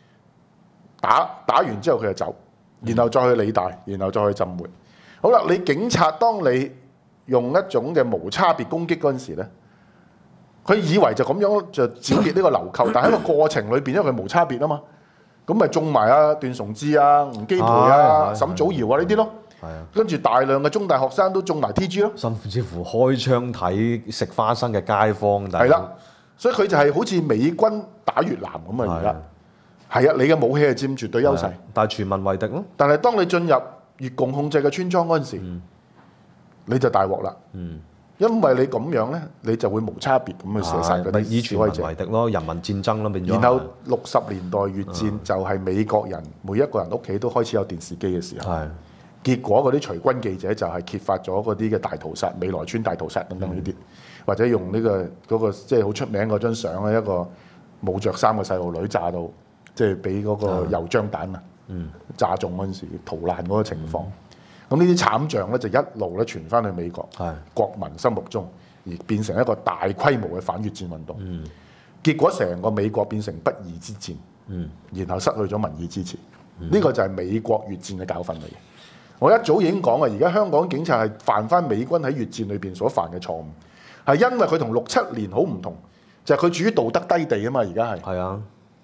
打完之後佢就走，然後再去理大，然後再去浸會。好啦，你警察當你用一種嘅無差別攻擊嗰陣時咧，佢以為就咁樣就剿滅呢個流寇，但喺個過程裏邊，因為佢無差別啊嘛，咁咪中埋啊段崇智啊、吳基培啊、沈祖堯啊呢啲咯。跟住大量嘅中大學生都中埋 TG 咯， 甚至乎開槍睇食花生嘅街坊。 係啦，所以佢就係好似美軍打越南咁啊！而家係啊，你嘅武器係佔絕對優勢，但係全民為敵咯。 但係當你進入越共控制嘅村莊嗰陣時， 你就大鑊啦。因為你咁樣咧，你就會無差別咁去射殺嗰以全民啲示威者。 為敵咯，人民戰爭咯變咗。 然後60年代越戰就係美國人每一個人屋企都開始有電視機嘅時候。結果嗰啲隨軍記者就係揭發咗嗰啲嘅大屠殺、美萊村大屠殺等等呢啲，或者用呢嗰個即係好出名嗰張相咧，一個冇着衫嘅細路女炸到，即係俾嗰個油漿彈啊炸中嗰陣時逃難嗰個情況。咁呢啲慘象咧就一路咧傳翻去美國國民心目中，而變成一個大規模嘅反越戰運動。結果成個美國變成不義之戰，然後失去咗民意支持。呢個就係美國越戰嘅教訓嚟嘅。我一早已經講啊，而家香港警察係犯翻美軍喺越戰裏邊所犯嘅錯誤，係因為佢同67年好唔同，就係佢處於道德低地啊嘛。而家係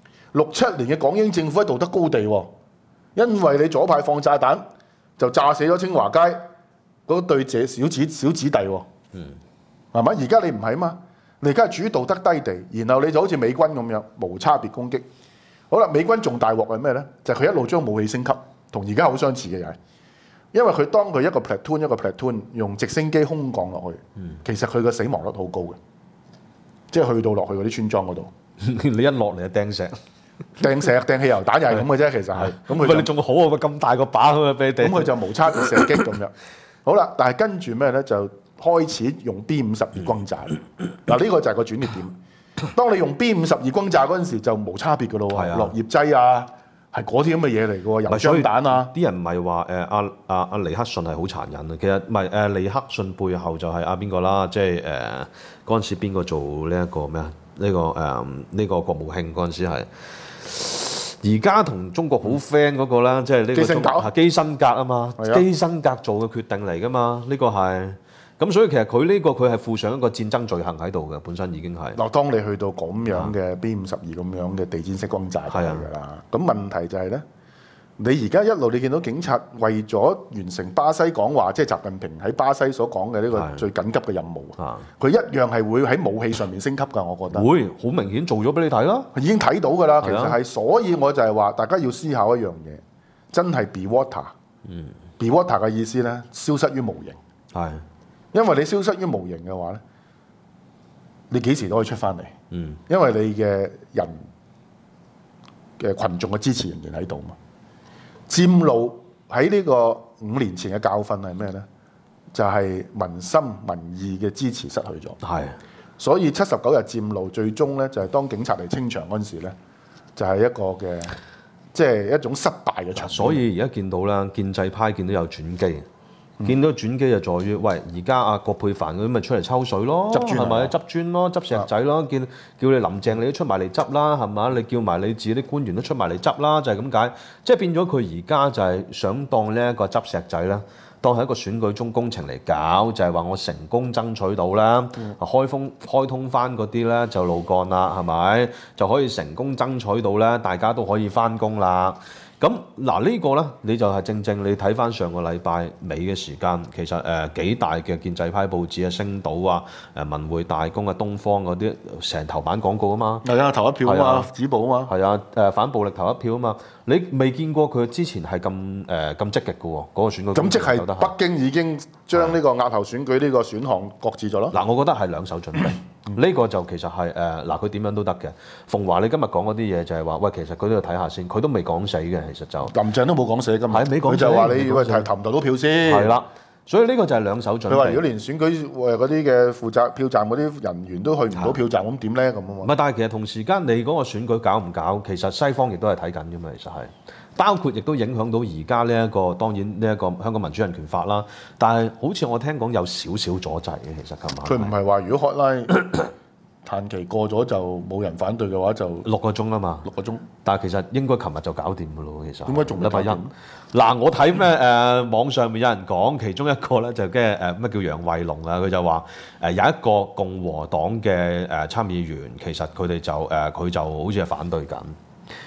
67年嘅港英政府喺道德高地喎，因為你左派放炸彈就炸死咗清華街嗰對小子弟喎，係咪？而家你唔係啊嘛，你而家係處於道德低地，然後你就好似美軍咁樣無差別攻擊。好啦，美軍仲大鑊係咩咧？就係佢一路將武器升級，同而家好相似嘅又係。因為佢當佢一個 platoon 用直升機空降落去，其實佢個死亡率好高嘅，即係去到落去嗰啲村莊嗰度， 你一落嚟就掟石、 掟汽油彈又係咁嘅啫，其實係。咁佢你仲好啊？咁大個把咁啊，俾你掟。 咁佢就無差別射擊咁樣。好啦，但係跟住咩咧？就開始用 B52轟炸。嗱，呢個就係個轉捩點。當你用 B52轟炸嗰陣時，就無差別嘅咯喎，落葉劑啊。係嗰啲咁嘅嘢嚟嘅喎，油漿彈啊！ 啲人唔係話阿尼克遜係好殘忍啊，其實唔係尼克遜背後就係邊個啦？即係嗰陣時邊個做呢一個咩啊？呢個國務卿嗰陣時係而家同中國好 friend 嗰個啦，即係呢個基辛格啊嘛，基辛格做嘅決定嚟㗎嘛，呢個係。咁所以其實佢係負上一個戰爭罪行喺度嘅，本身已經係。嗱，當你去到咁樣嘅 B52咁樣嘅地毯式轟炸就係㗎啦。咁問題就係咧，你而家一路你見到警察為咗完成巴西講話，即係習近平喺巴西所講嘅呢個最緊急嘅任務，佢一樣係會喺武器上面升級㗎。我覺得會好明顯做咗俾你睇啦， 已經睇到㗎啦。其實係，所以我就係話大家要思考一樣嘢，真係 be water。be water 嘅意思咧，消失於無形。係。因為你消失於無形嘅話咧，你幾時都可以出翻嚟。因為你嘅人嘅群眾嘅支持仍然喺度嘛。佔路喺呢個5年前嘅教訓係咩咧？就係民心民意嘅支持失去咗。所以79日佔路最終咧就係當警察嚟清場嗰陣時咧，就係一個嘅即係一種失敗嘅場面。 所以而家見到啦，建制派見到有轉機。見到轉機就在於，喂！而家阿葛珮帆嗰啲咪出嚟抽水咯，係咪？執磚咯，執石仔咯，叫你林鄭你都出埋嚟執啦，係嘛？你叫埋你自己啲官員都出埋嚟執啦，就係咁解。即係變咗佢而家就係想當呢一個執石仔啦，當係一個選舉中工程嚟搞，就係話我成功爭取到啦，開通翻嗰啲咧就路幹啦，係咪？就可以成功爭取到咧，大家都可以翻工啦。咁嗱呢個咧，你就係正你睇翻上個禮拜尾嘅時間，其實幾大嘅建制派報紙啊，星島啊、文匯大公啊、東方嗰啲成頭版廣告啊嘛， 係啊，投一票啊嘛，止暴啊嘛， 係啊，反暴力投一票啊嘛，你未見過佢之前係咁積極嘅喎，嗰個選舉。 咁即係北京已經將呢個押後選舉呢個選項擱置咗咯。 嗱，我覺得係兩手準備。呢個就其實係佢點樣都得嘅。馮華，你今日講嗰啲嘢就係話，喂，其實佢都要睇下先，佢都未講死嘅，其實就林鄭都冇講死㗎嘛，佢就話你喂投唔投到票先。 係啦，所以呢個就係兩手準備。 佢話如果連選舉嗰啲嘅負責票站嗰啲人員都去唔到票站，咁點咧咁啊嘛？ 唔係，但係其實同時間你嗰個選舉搞唔搞，其實西方亦都係睇緊㗎嘛，其實係。包括亦都影響到而家呢一個，當然呢一個香港民主人權法啦。但係好似我聽講有少少阻滯嘅，其實琴晚。 佢唔係話如果限期過咗就冇人反對嘅話，就 6個鐘啊嘛，6 個鐘。 但係其實應該琴日就搞掂㗎咯，其實。 點解仲未搞掂？ 嗱，我睇咩網上面有人講，其中一個咧就咩叫楊惠龍啊？佢就話有一個共和黨嘅參議員，其實佢哋就佢就好似係反對緊。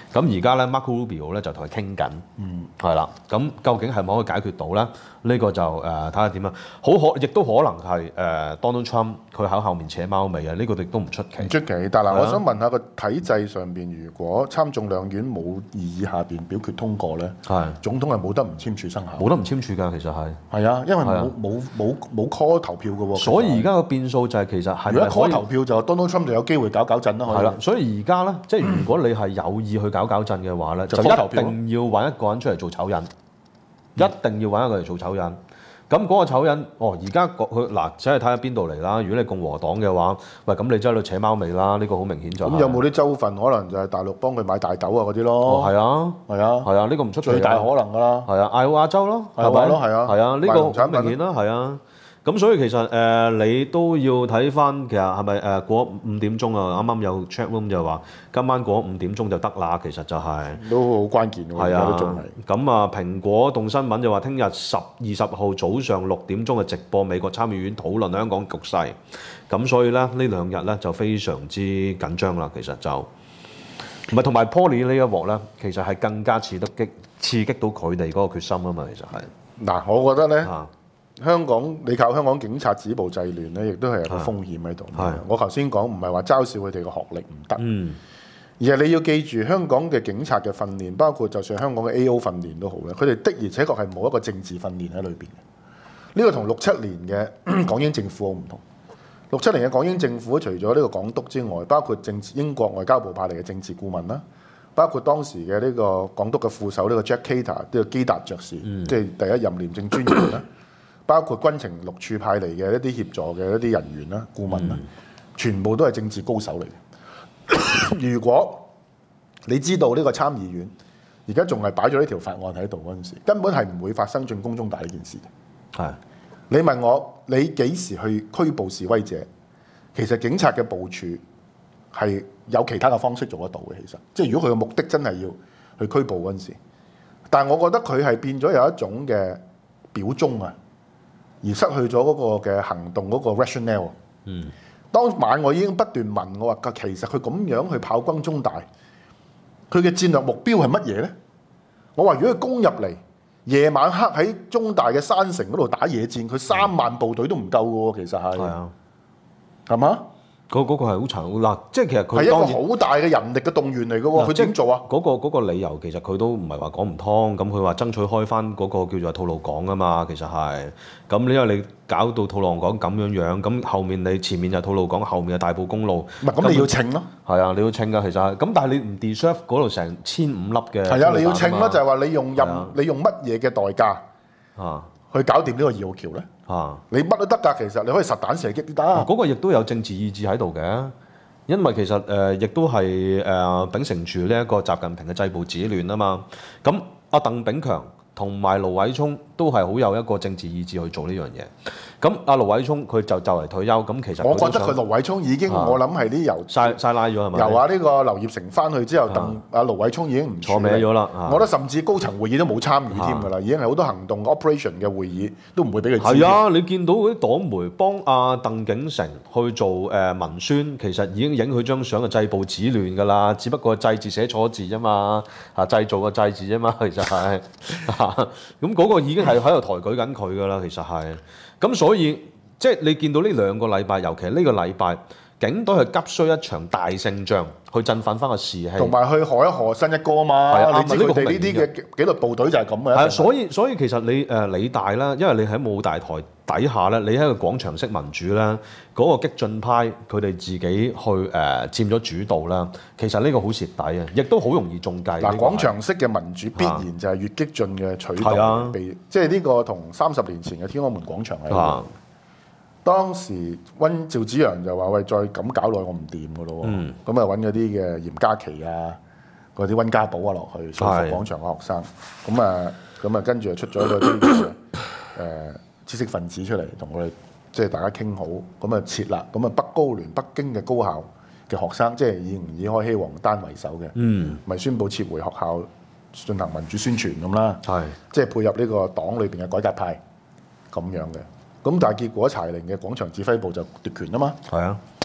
咁而家咧 Marco Rubio 咧就同佢傾緊，係啦。咁究竟係咪可以解決到咧？呢個就睇下點啦。亦都可能係Donald Trump 佢喺後面扯貓尾啊！呢個亦都唔出奇。 唔出奇，但係我想問下個體制上邊，如果參眾兩院冇異議下邊表決通過咧，總統係冇得唔簽署生效。 冇得唔簽署㗎，其實係。 係啊，因為冇 call 投票嘅喎。 所以而家個變數就係其實係如果 call 投票就 Donald Trump 就有機會搞震啦。係啦， 所以而家咧，即係如果你係有意去搞震嘅話咧，就一定要揾一個人出嚟做醜人，一定要揾一個嚟做醜人。咁嗰個醜人，而家佢嗱，只係睇下邊度嚟啦。如果你共和黨嘅話，喂，咁你真係喺度扯貓尾啦。呢個好明顯就係。咁有冇啲州份可能就係大陸幫佢買大豆啊嗰啲咯？係啊，呢個唔出奇。最大可能㗎啦。係啊，艾奧瓦州咯，係咪？係啊，呢個好明顯啦，係啊。咁所以其實你都要睇翻，其實係咪過5點鐘啊？啱啱有 chat room 就話今晚過5點鐘就得啦。其實就係、 都好關鍵喎， 係啊， 都仲係。 咁啊，蘋果動新聞就話聽日20號早上6點鐘嘅直播美國參議院討論香港局勢。咁所以咧呢2日咧就非常之緊張啦。其實就唔係同埋 Poly 呢一鑊咧，其實係更加刺激到佢哋嗰個決心啊嘛。其實係嗱，我覺得咧。香港你靠香港警察止暴制亂咧，亦都係有個風險喺度。我頭先講唔係話嘲笑佢哋嘅學歷唔得，而係你要記住香港嘅警察嘅訓練，包括就算香港嘅 AO 訓練都好咧，佢哋的而且確係冇一個政治訓練喺裏邊嘅。呢個同67年嘅港英政府好唔同。67年嘅港英政府除咗呢個港督之外，包括英國外交部派嚟嘅政治顧問啦，包括當時嘅呢個港督嘅副手呢個 Jack Cater，呢個基達爵士，即係第一任廉政專員啦。包括軍情6處派嚟嘅一啲協助嘅一啲人員啦、顧問啦，全部都係政治高手嚟嘅。如果你知道呢個參議院而家仲係擺咗呢條法案喺度嗰陣時，根本係唔會發生進攻中大呢件事嘅。係你問我，你幾時去拘捕示威者？其實警察嘅部署係有其他嘅方式做得到嘅。其實即係如果佢嘅目的真係要去拘捕嗰陣時，但係我覺得佢係變咗有一種嘅表忠啊。而失去咗嗰個嘅行動嗰個 rationale。當晚我已經不斷問我話，其實佢咁樣去炮轟中大，佢嘅戰略目標係乜嘢咧？我話如果佢攻入嚟，夜晚黑喺中大嘅山城嗰度打野戰，佢3萬部隊都唔夠嘅喎，其實係。係啊，係嘛？嗰個係好殘嗱，即係其實佢係一個好大嘅人力嘅動員嚟嘅喎，佢點做啊？嗰個理由其實佢都唔係話講唔通，咁佢話爭取開翻嗰個叫做吐露港啊嘛，其實係咁，因為你搞到吐露港咁樣，咁後面你前面就吐露港，後面就大埔公路，唔係咁你要稱咯，係啊，你要稱㗎，其實係咁，但係你唔 deserve 嗰度成1500粒嘅，係啊，你要稱咯，就係話你用乜嘢嘅代價啊？去搞掂呢個2號橋咧？你乜都得㗎，其實你可以實彈射擊都得。嗰個亦都有政治意志喺度嘅，因為其實亦都係秉承住呢一個習近平嘅制暴止亂啊嘛。咁阿鄧炳強同埋盧偉聰都係好有一個政治意志去做呢樣嘢。咁阿盧偉聰佢就嚟退休，咁其實我覺得佢盧偉聰已經我諗係啲由曬拉咗係咪？由話呢個劉業成翻去之後，阿盧偉聰已經唔坐歪咗啦。我覺得甚至高層會議都冇參與添㗎啦，已經係好多行動 operation 嘅會議都唔會俾佢知。係啊，你見到嗰啲黨媒幫阿鄧景成去做文宣，其實已經影佢張相嘅制暴止亂㗎啦，只不過制字寫錯字啫嘛，製造個制字啫嘛，其實係咁嗰個已經係喺度抬舉緊佢㗎啦，其實係。咁所以即係你見到呢2個禮拜，尤其係呢個禮拜，警隊係急需一場大勝仗去振奮翻個士氣，同埋去賀一賀新一哥啊嘛。係啊，你知佢哋呢啲嘅紀律部隊就係咁嘅。係，所以其實你理大啦，因為你喺舞大台底下咧，你喺個廣場式民主咧，嗰個激進派佢哋自己去佔咗主導啦。其實呢個好蝕底啊，亦都好容易中計。嗱，廣場式嘅民主必然就係越激進嘅取代，即係呢個同30年前嘅天安門廣場係一樣。當時趙紫陽就話：喂，再咁搞落去我唔掂噶咯喎。咁啊揾嗰啲嘅嚴家琪啊，嗰啲溫家寶啊落去說服廣場嘅學生。咁啊跟住就出咗嗰啲知識分子出嚟同我哋即係大家傾好。咁啊設立咁啊北高聯北京嘅高校嘅學生，即係以吾爾開希王丹為首嘅，咪宣布撤回學校進行民主宣傳咁啦。即係配合呢個黨裏邊嘅改革派咁樣嘅。咁但係結果柴玲嘅廣場指揮部就奪權啊嘛。係啊，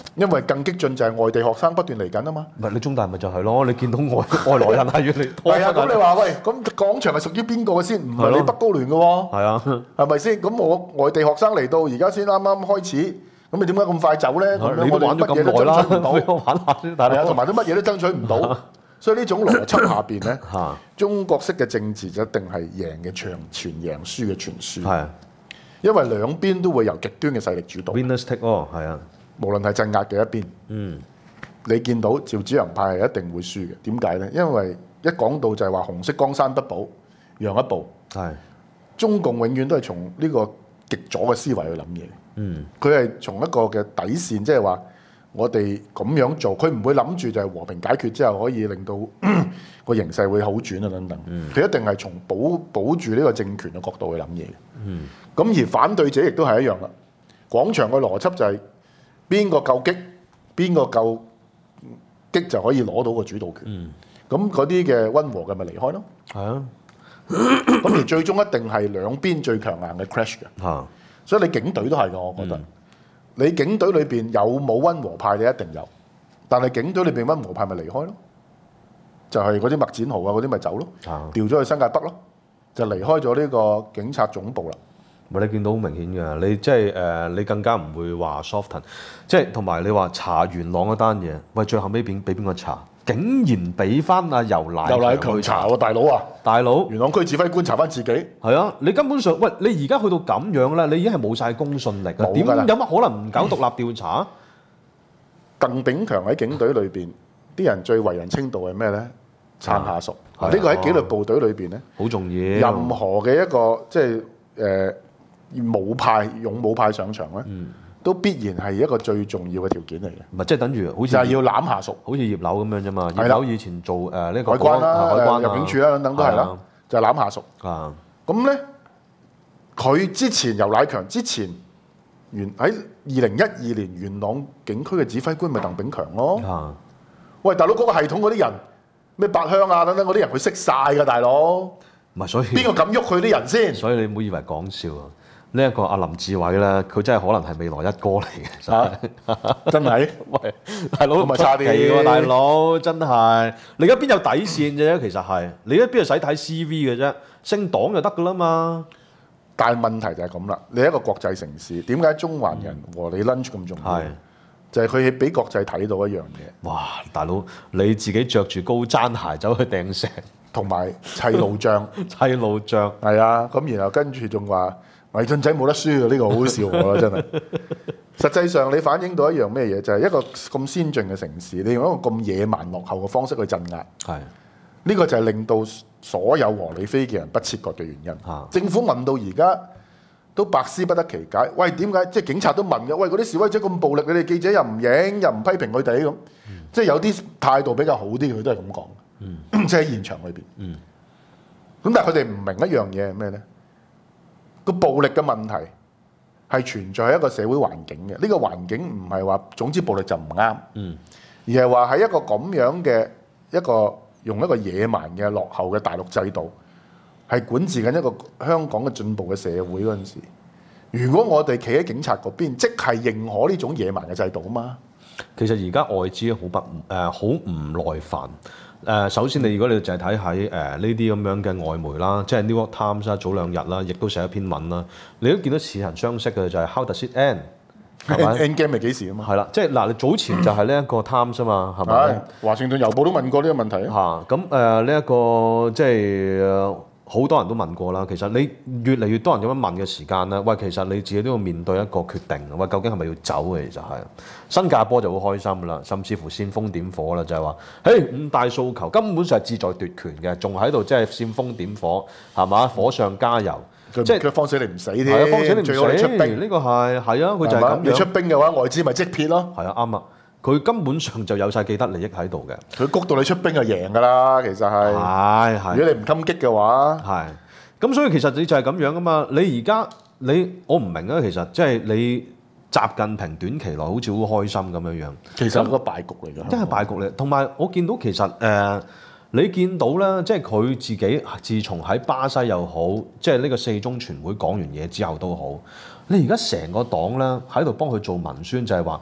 因為更激進就係外地學生不斷嚟緊啊嘛。 唔係你中大咪就係咯，你見到外來人係越嚟多。 係啊，咁你話喂，咁廣場係屬於邊個嘅先？唔係你北高聯嘅喎。 係啊， 係咪先？咁我外地學生嚟到而家先啱啱開始，咁你點解咁快走咧？咁樣我哋乜嘢都爭取唔到， 玩下先，大佬。 同埋都乜嘢都爭取唔到，所以呢種邏輯下邊咧，中國式嘅政治就一定係贏嘅全贏，輸嘅全輸。 係， 因為兩邊都會由極端嘅勢力主導。 Winners take all，係啊。 無論係鎮壓嘅一邊，你見到趙紫陽派係一定會輸嘅。點解咧？因為一講到就係話紅色江山不保，讓一步。 係。 中共永遠都係從呢個極左嘅思維去諗嘢。佢係從一個嘅底線，即係話我哋咁樣做，佢唔會諗住就係和平解決之後可以令到個形勢會好轉啊等等。佢一定係從保住呢個政權嘅角度去諗嘢。咁而反對者亦都係一樣啦。廣場嘅邏輯就係邊個夠激，邊個夠激就可以攞到個主導權。咁嗰啲嘅溫和嘅咪離開咯。 係啊。 咁而最終一定係兩邊最強硬嘅 crash 嘅。所以你警隊都係㗎，我覺得。你警隊裏邊有冇溫和派？你一定有。但係警隊裏邊溫和派咪離開咯。就係嗰啲麥展豪啊嗰啲咪走咯。調咗去新界北咯，就離開咗呢個警察總部啦。 你見到好明顯嘅，你即係你更加唔會話 soften， 即係同埋你話查元朗嗰單嘢，喂，最後尾俾邊個查？竟然俾翻阿游乃強去查喎， 大佬啊！ 大佬， 元朗區指揮官查翻自己。 係啊，你根本上喂，你而家去到咁樣咧，你已經係冇晒公信力啊！點有乜可能唔搞獨立調查？ 鄧炳強喺警隊裏邊，啲人最為人稱道係咩咧？撐下屬。呢個喺紀律部隊裏邊咧， 好重要。 任何嘅一個即係武派勇武派上場咧，都必然係一個最重要嘅條件嚟嘅。 唔係即係等於好似就係要攬下屬， 好似葉劉咁樣啫嘛。葉劉以前做呢個海關啦、 海關入境處啦等等都係啦，就係攬下屬。 啊， 咁咧佢之前游乃強之前喺2012年元朗警區嘅指揮官咪鄧炳強咯。喂，大佬嗰個系統嗰啲人咩八鄉啊等等嗰啲人，佢識晒㗎，大佬。唔係，所以邊個敢喐佢啲人先？ 所以你唔好以為講笑啊！呢一個阿林志偉咧，佢真係可能係未來一哥嚟嘅， 真係。 喂，大佬咪差啲喎，大佬真係。你而家邊有底線啫？其實係你而家邊度使睇 CV 嘅啫？升黨就得㗎啦嘛。 但係問題就係咁啦，你一個國際城市，點解中環人和你 lunch 咁重要？就係佢俾國際睇到一樣嘢。 哇！大佬你自己着住高踭鞋走去掟石， 同埋砌路障， 砌路障係啊。咁然後跟住仲話迷津仔冇得輸啊！呢個好笑喎，真係。實際上你反映到一樣咩嘢？就係一個咁先進嘅城市，你用一個咁野蠻落後嘅方式去鎮壓。 係。 呢個就係令到所有和理非嘅人不切割嘅原因。政府問到而家都百思不得其解。喂，點解即係警察都問嘅？喂，嗰啲示威者咁暴力，你哋記者又唔影，又唔批評佢哋咁，即係有啲態度比較好啲，佢都係咁講。即係喺現場裏邊。咁但係佢哋唔明一樣嘢係咩咧？個暴力嘅問題係存在喺一個社會環境嘅。呢個環境唔係話總之暴力就唔啱，而係話喺一個咁樣嘅一個用一個野蠻嘅落後嘅大陸制度，係管治緊一個香港嘅進步嘅社會嗰陣時，如果我哋企喺警察嗰邊，即係認可呢種野蠻嘅制度啊嘛。 其實而家外資好唔耐煩。首先如果你就係睇喺呢啲咁樣嘅外媒啦，即係 New York Times 啦，早兩日啦，亦都寫一篇文啦，你都見到似曾相識嘅就係 How does it end？ 係咪 ？End game 係幾時啊嘛？ 係啦，即係嗱，你早前就係呢一個 Times 啊嘛，係咪？ 華盛頓郵報都問過呢個問題啊。 咁呢一個即係好多人都問過啦。其實你越嚟越多人咁樣問嘅時間咧，喂，其實你自己都要面對一個決定，喂，究竟係咪要走嘅？其實係新加坡就好開心啦，甚至乎煽風點火啦，就係話，五大訴求根本上係志在奪權嘅，仲喺度即係煽風點火，係嘛？火上加油。 即係佢放死你唔死添， 係啊，放死你唔死。 最好你出兵， 呢個係啊，佢就係咁樣。 你出兵嘅話，外資咪即撇咯。 係啊，啱啊。佢根本上就有晒既得利益喺度嘅。 佢谷到你出兵就贏㗎啦，其實係。係。如果你唔襟擊嘅話， 係。咁所以其實你就係咁樣㗎嘛。你而家我唔明啊。其實即係你習近平短期內好似好開心咁樣樣。 其實係個敗局嚟㗎。 真係敗局嚟。同埋我見到其實你見到咧，即係佢自己自從喺巴西又好，即係呢個四中全會講完嘢之後都好，你而家成個黨咧喺度幫佢做文宣，就係話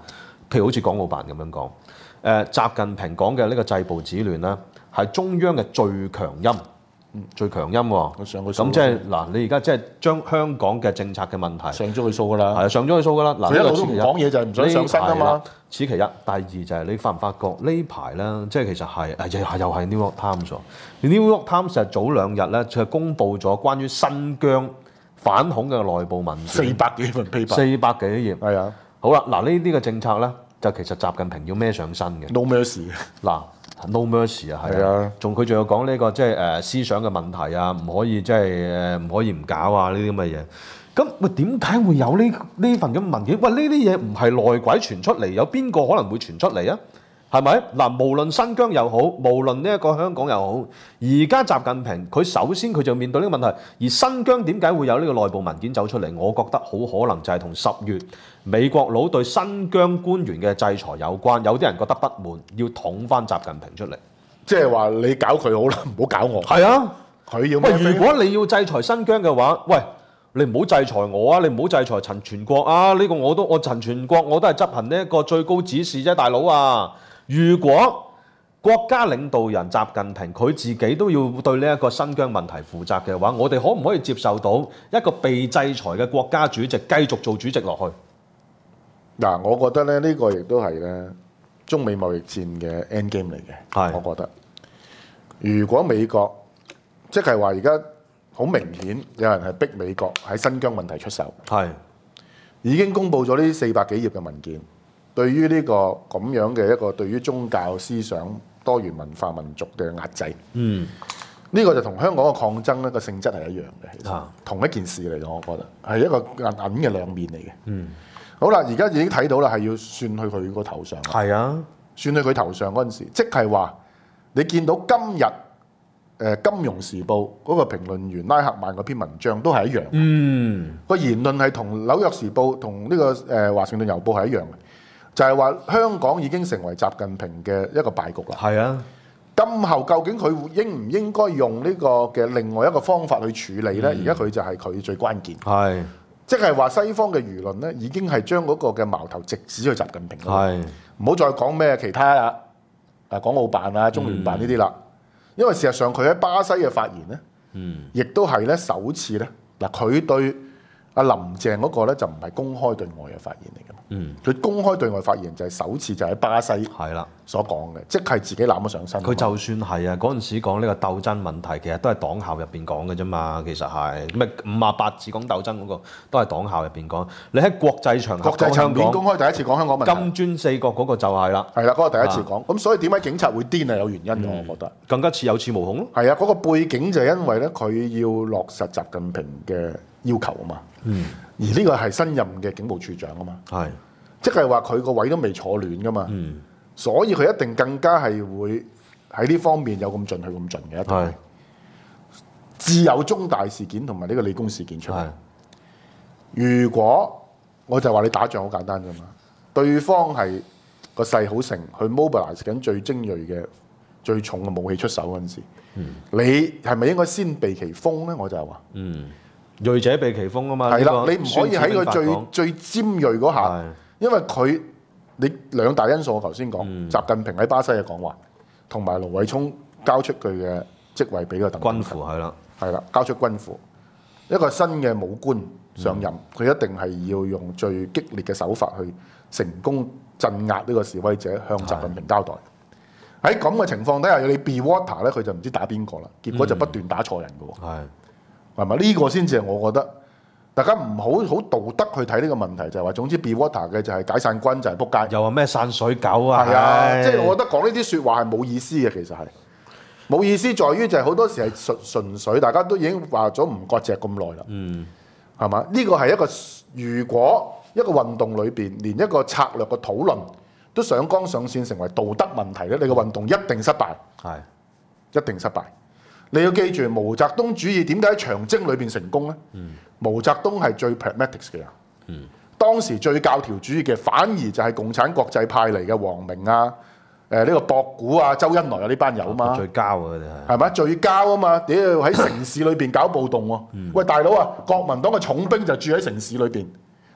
譬如好似港澳辦咁樣講，習近平講嘅呢個制暴止亂咧，係中央嘅最強音。最強音喎，咁即係嗱，你而家即係將香港嘅政策嘅問題上咗去數㗎啦， 係上咗去數㗎啦。嗱， 佢一路都唔講嘢就係唔想上身啊嘛。 此其一，第二就係你發唔發覺呢排咧，即係其實係又係 New York Times 喎。New York Times 係早兩日咧，就係公佈咗關於新疆反恐嘅內部文件 400幾份 paper， 400幾頁。 係啊， 好啦，嗱呢啲嘅政策咧，就其實習近平要孭上身嘅。 no mercy 嗱。No mercy 啊，係啊，佢仲有講呢個即係思想嘅問題啊，唔可以即係唔可以唔搞啊呢啲咁嘅嘢。咁喂點解會有呢份咁文件？喂呢啲嘢唔係內鬼傳出嚟，有邊個可能會傳出嚟啊？係咪？嗱，無論新疆又好，無論呢一個香港又好，而家習近平佢首先佢就面對呢個問題。而新疆點解會有呢個內部文件走出嚟？我覺得好可能就係同10月美國佬對新疆官員嘅制裁有關。有啲人覺得不滿，要捅翻習近平出嚟。 即係話你搞佢好啦，唔好搞我。 係啊， 佢要喂，如果你要制裁新疆嘅話，喂，你唔好制裁我啊！你唔好制裁陳全國啊！呢個我陳全國我都係執行呢一個最高指示啫，大佬啊！如果國家領導人習近平佢自己都要對呢一個新疆問題負責嘅話，我哋可唔可以接受到一個被制裁嘅國家主席繼續做主席落去？ 嗱，我覺得咧呢個亦都係咧中美貿易戰嘅 end game 嚟嘅。 係， 我覺得如果美國即係話而家好明顯有人係逼美國喺新疆問題出手， 係已經公布咗呢400幾頁嘅文件。對於呢個咁樣嘅一個對於宗教思想多元文化民族嘅壓制，呢個就同香港嘅抗爭咧個性質係一樣嘅，其實同一件事嚟嘅，我覺得係一個銀嘅兩面嚟嘅。好啦，而家已經睇到啦，係要算去佢個頭上。 係啊， 算去佢頭上嗰陣時，即係話你見到今日金融時報嗰個評論員拉克曼嗰篇文章都係一樣。個言論係同紐約時報同呢個華盛頓郵報係一樣嘅。就係話香港已經成為習近平嘅一個敗局啦。係啊，今後究竟佢應唔應該用呢個嘅另外一個方法去處理呢？而家佢就係佢最關鍵。係，即係話西方嘅輿論呢，已經係將嗰個嘅矛頭直指去習近平。係，唔好再講咩其他啦，港澳辦啊、中聯辦呢啲啦。因為事實上佢喺巴西嘅發言呢，亦都係咧首次咧嗱，佢對阿林鄭嗰個咧就唔係公開對外嘅發言嚟㗎嘛。佢公開對外發言就係首次就喺巴西係啦所講嘅，即係自己攬咗上身。佢就算係啊，嗰陣時講呢個鬥爭問題，其實都係黨校入邊講嘅啫嘛。其實係咩58次講鬥爭嗰個都係黨校入邊講。你喺國際場合講香港， 公開第一次講香港問題， 金磚4國嗰個就係啦。 係啦，嗰個第一次講。咁所以點解警察會癲係有原因嘅，我覺得更加似有恃無恐咯。 係啊，嗰個背景就係因為咧佢要落實習近平嘅要求啊嘛。而呢個係新任嘅警務處長啊嘛。係。即係話佢個位都未坐暖噶嘛，所以佢一定更加係會喺呢方面有咁盡去咁盡嘅一定。自有中大事件同埋呢個理工事件出嚟。如果我就話你打仗好簡單啫嘛，對方係個勢好盛，去 mobilize 緊最精鋭嘅、最重嘅武器出手嗰陣時，你係咪應該先避其鋒咧？我就係話， 鋭者避其鋒啊嘛。 係啦，你唔可以喺佢最尖鋭嗰下。因為你兩大因素，我頭先講，習近平喺巴西嘅講話，同埋盧偉聰交出佢嘅職位俾個鄧軍父係啦， 交出軍父，一個新嘅武官上任，佢一定係要用最激烈嘅手法去成功鎮壓呢個示威者，向習近平交代。喺咁嘅情況底下，你 be water 咧，佢就唔知打邊個啦，結果就不斷打錯人嘅喎。係咪呢個先至係我覺得？大家唔好道德去睇呢個問題，就係話總之 be water 嘅就係解散軍就係仆街， 又話咩散水狗啊？ 係啊，即係我覺得講呢啲説話係冇意思嘅，其實係冇意思在於就係好多時係純粹大家都已經話咗唔割席咁耐啦，係嘛？呢個係一個如果一個運動裏邊連一個策略嘅討論都上綱上線成為道德問題咧，你個運動一定失敗，一定失敗。你要記住毛澤東主義點解喺長征裏邊成功呢？毛澤東係最 pragmatics 嘅人，當時最教條主義嘅反而就係共產國際派嚟嘅王明啊、呢個博古啊、周恩來啊呢班友嘛， 最交啊佢哋係咪？最交啊嘛！屌喺城市裏邊搞暴動喎，喂大佬啊，國民黨嘅重兵就住喺城市裏邊，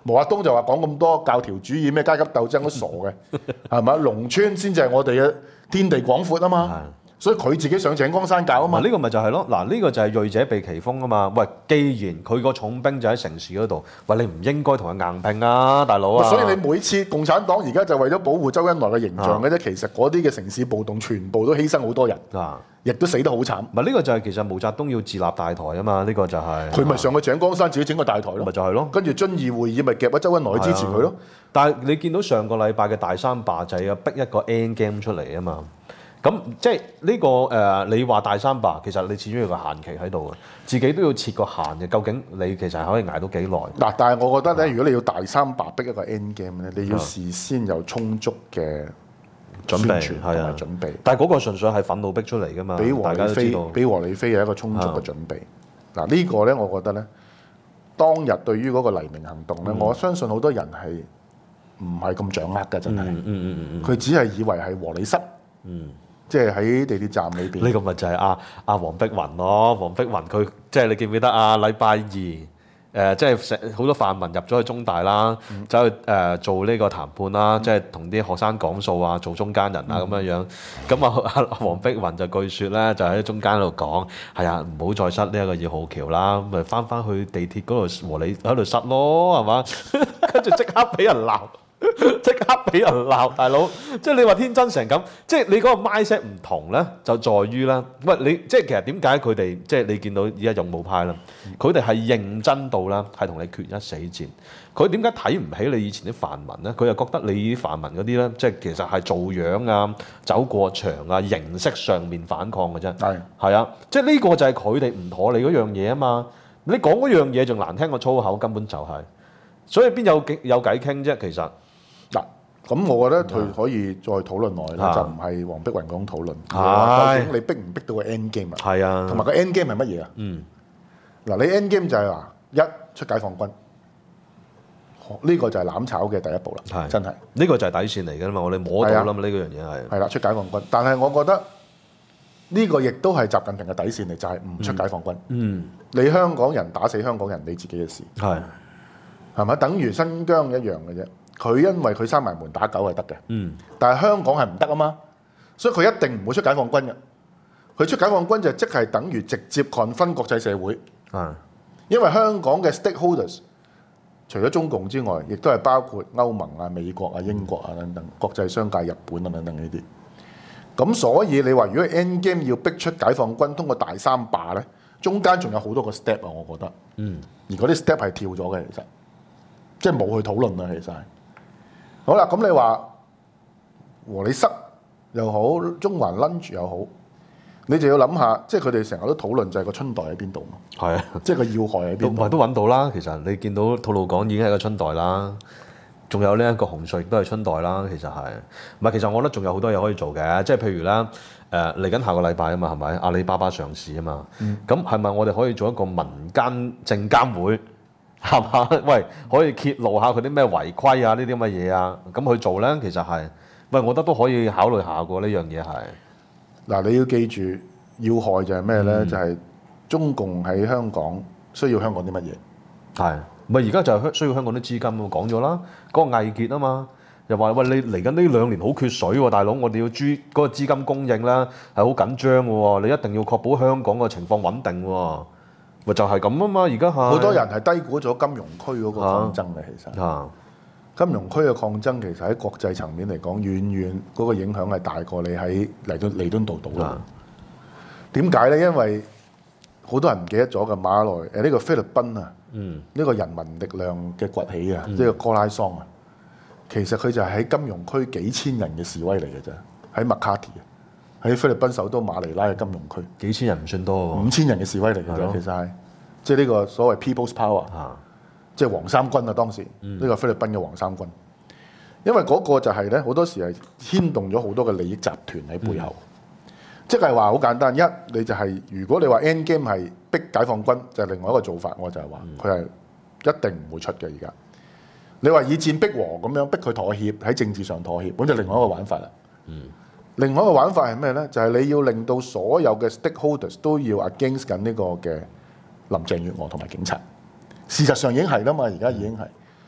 毛澤東就話講咁多教條主義咩階級鬥爭都傻嘅，係咪？農村先至係我哋嘅天地廣闊啊嘛。所以佢自己上井岡山教啊嘛。 呢個咪就係咯，嗱呢個就係鋭者避其鋒啊嘛。喂，既然佢個重兵就喺城市嗰度，喂你唔應該同佢硬拼啊，大佬啊！ 所以你每次共產黨而家就為咗保護周恩來嘅形象嘅啫，其實嗰啲嘅城市暴動全部都犧牲好多人，亦都死得好慘。 咪呢個就係其實毛澤東要自立大台啊嘛，呢個就係佢咪上去井岡山自己整個大台咯， 咪就係咯。 跟住遵義會議咪夾咗周恩來支持佢咯。 但係你見到上個禮拜嘅大三罷就係逼一個 end game 出嚟啊嘛。咁即係呢個你話大三罷，其實你始終有個限期喺度嘅，自己都要設個限嘅。究竟你其實係可以捱到幾耐？ 嗱，但係我覺得咧，如果你要大三罷逼一個 end game 咧，你要事先有充足嘅準備同埋準備。 但係嗰個純粹係憤怒逼出嚟㗎嘛，大家都知道。 俾和理非係一個充足嘅準備。嗱呢個咧，我覺得咧，當日對於嗰個黎明行動咧，我相信好多人係唔係咁掌握嘅，真係。佢只係以為係和理塞。即係喺地鐵站裏邊， 呢個咪就係阿黃碧雲咯。黃碧雲佢即係你記唔記得啊？禮拜二即係好多泛民入咗去中大啦，走去做呢個談判啦，即係同啲學生講數啊，做中間人啊咁樣樣。咁啊，黃碧雲就據説咧，就喺中間度講係啊，唔好再塞呢一個2號橋啦，咪翻去地鐵嗰度和你喺度塞咯，係嘛？跟住即刻俾人鬧。即刻俾人鬧，大佬！即係你話天真成咁，即係你嗰個 mindset 唔同咧，就在於啦。喂，你即係其實點解佢哋即係你見到而家勇武派啦，佢哋係認真到啦，係同你決一死戰。佢點解睇唔起你以前啲泛民咧？佢又覺得你啲泛民嗰啲咧，即係其實係做樣啊、走過場啊、形式上面反抗嘅啫。係啊，即係呢個就係佢哋唔妥你嗰樣嘢啊嘛。你講嗰樣嘢仲難聽過粗口，根本就係。所以邊有偈傾啫？其實。 嗱，咁我覺得佢可以再討論耐啦，就唔係黃碧雲講討論，究竟你逼唔逼到個 end game 啊？ 係啊， 同埋個 end game 係乜嘢啊？嗱，你 end game 就係話一出解放軍，呢個就係攬炒嘅第一步啦，真係呢個就係底線嚟㗎嘛，我哋摸到啦嘛，呢個樣嘢係啦，出解放軍，但係我覺得呢個亦都係習近平嘅底線嚟，就係唔出解放軍。你香港人打死香港人，你自己嘅事係咪？等於新疆一樣嘅啫。佢因為佢閂埋門打狗係得嘅，但係香港係唔得啊嘛，所以佢一定唔會出解放軍嘅。佢出解放軍就即係等於直接 confront 國際社會，因為香港嘅 stakeholders 除咗中共之外，亦都係包括歐盟啊、美國啊、英國啊等等國際商界、日本啊等等呢啲。咁所以你話如果 end game 要逼出解放軍通過大三罷咧，中間仲有好多個 step 啊，我覺得，而嗰啲 step 係跳咗嘅，其實即係冇去討論啊，其實係。好啦，咁你話和理塞又好，中環 lunch 又好，你就要諗下，即係佢哋成日都討論就係個春袋喺邊度嘛？係啊，即係個要害喺邊度？ 都揾到啦，其實你見到吐露港已經係個春袋啦，仲有呢一個紅隧亦都係春袋啦，其實係。唔係，其實我覺得仲有好多嘢可以做嘅，即係譬如啦，嚟緊下個禮拜啊嘛，係咪？阿里巴巴上市啊嘛，咁係咪我哋可以做一個民間證監會？係嘛？喂，可以揭露下佢啲咩違規啊？呢啲咁嘅嘢啊，咁去做咧，其實係，喂，我覺得都可以考慮下個呢樣嘢係。 嗱，你要記住，要害就係咩咧？就係中共喺香港需要香港啲乜嘢？ 係，咪而家就係需要香港啲資金啊！講咗啦，嗰個魏傑啊嘛，又話喂，你嚟緊呢2年好缺水喎，大佬，我哋要嗰個資金供應啦，係好緊張嘅喎，你一定要確保香港個情況穩定喎。咪就係咁啊嘛！而家好多人係低估咗金融區嗰個抗爭嘅，其實。金融區嘅抗爭其實喺國際層面嚟講，遠遠嗰個影響係大過你喺彌敦道島啦。點解咧？因為好多人唔記得咗嘅馬來呢個菲律賓啊，呢個人民力量嘅崛起啊，呢個哥拉桑啊，其實佢就係喺金融區幾千人嘅示威嚟嘅啫，喺麥卡蒂喺菲律賓首都馬尼拉嘅金融區， 幾千人唔算多喎 ，5000人嘅示威嚟嘅啫，其實係即係呢個所謂 People's Power，即係黃衫軍啊，當時呢個菲律賓嘅黃衫軍，因為嗰個就係咧好多時係牽動咗好多嘅利益集團喺背後，即係話好簡單，你就係如果你話 end game 係逼解放軍，就係另外一個做法，我就係話佢係一定唔會出嘅而家。你話以戰逼和咁樣逼佢妥協，喺政治上妥協，咁就另外一個玩法啦。另外一個玩法係咩咧？就係你要令到所有嘅 stakeholders 都要 against 緊呢個嘅林鄭月娥同埋警察。事實上已經係啦嘛，而家已經係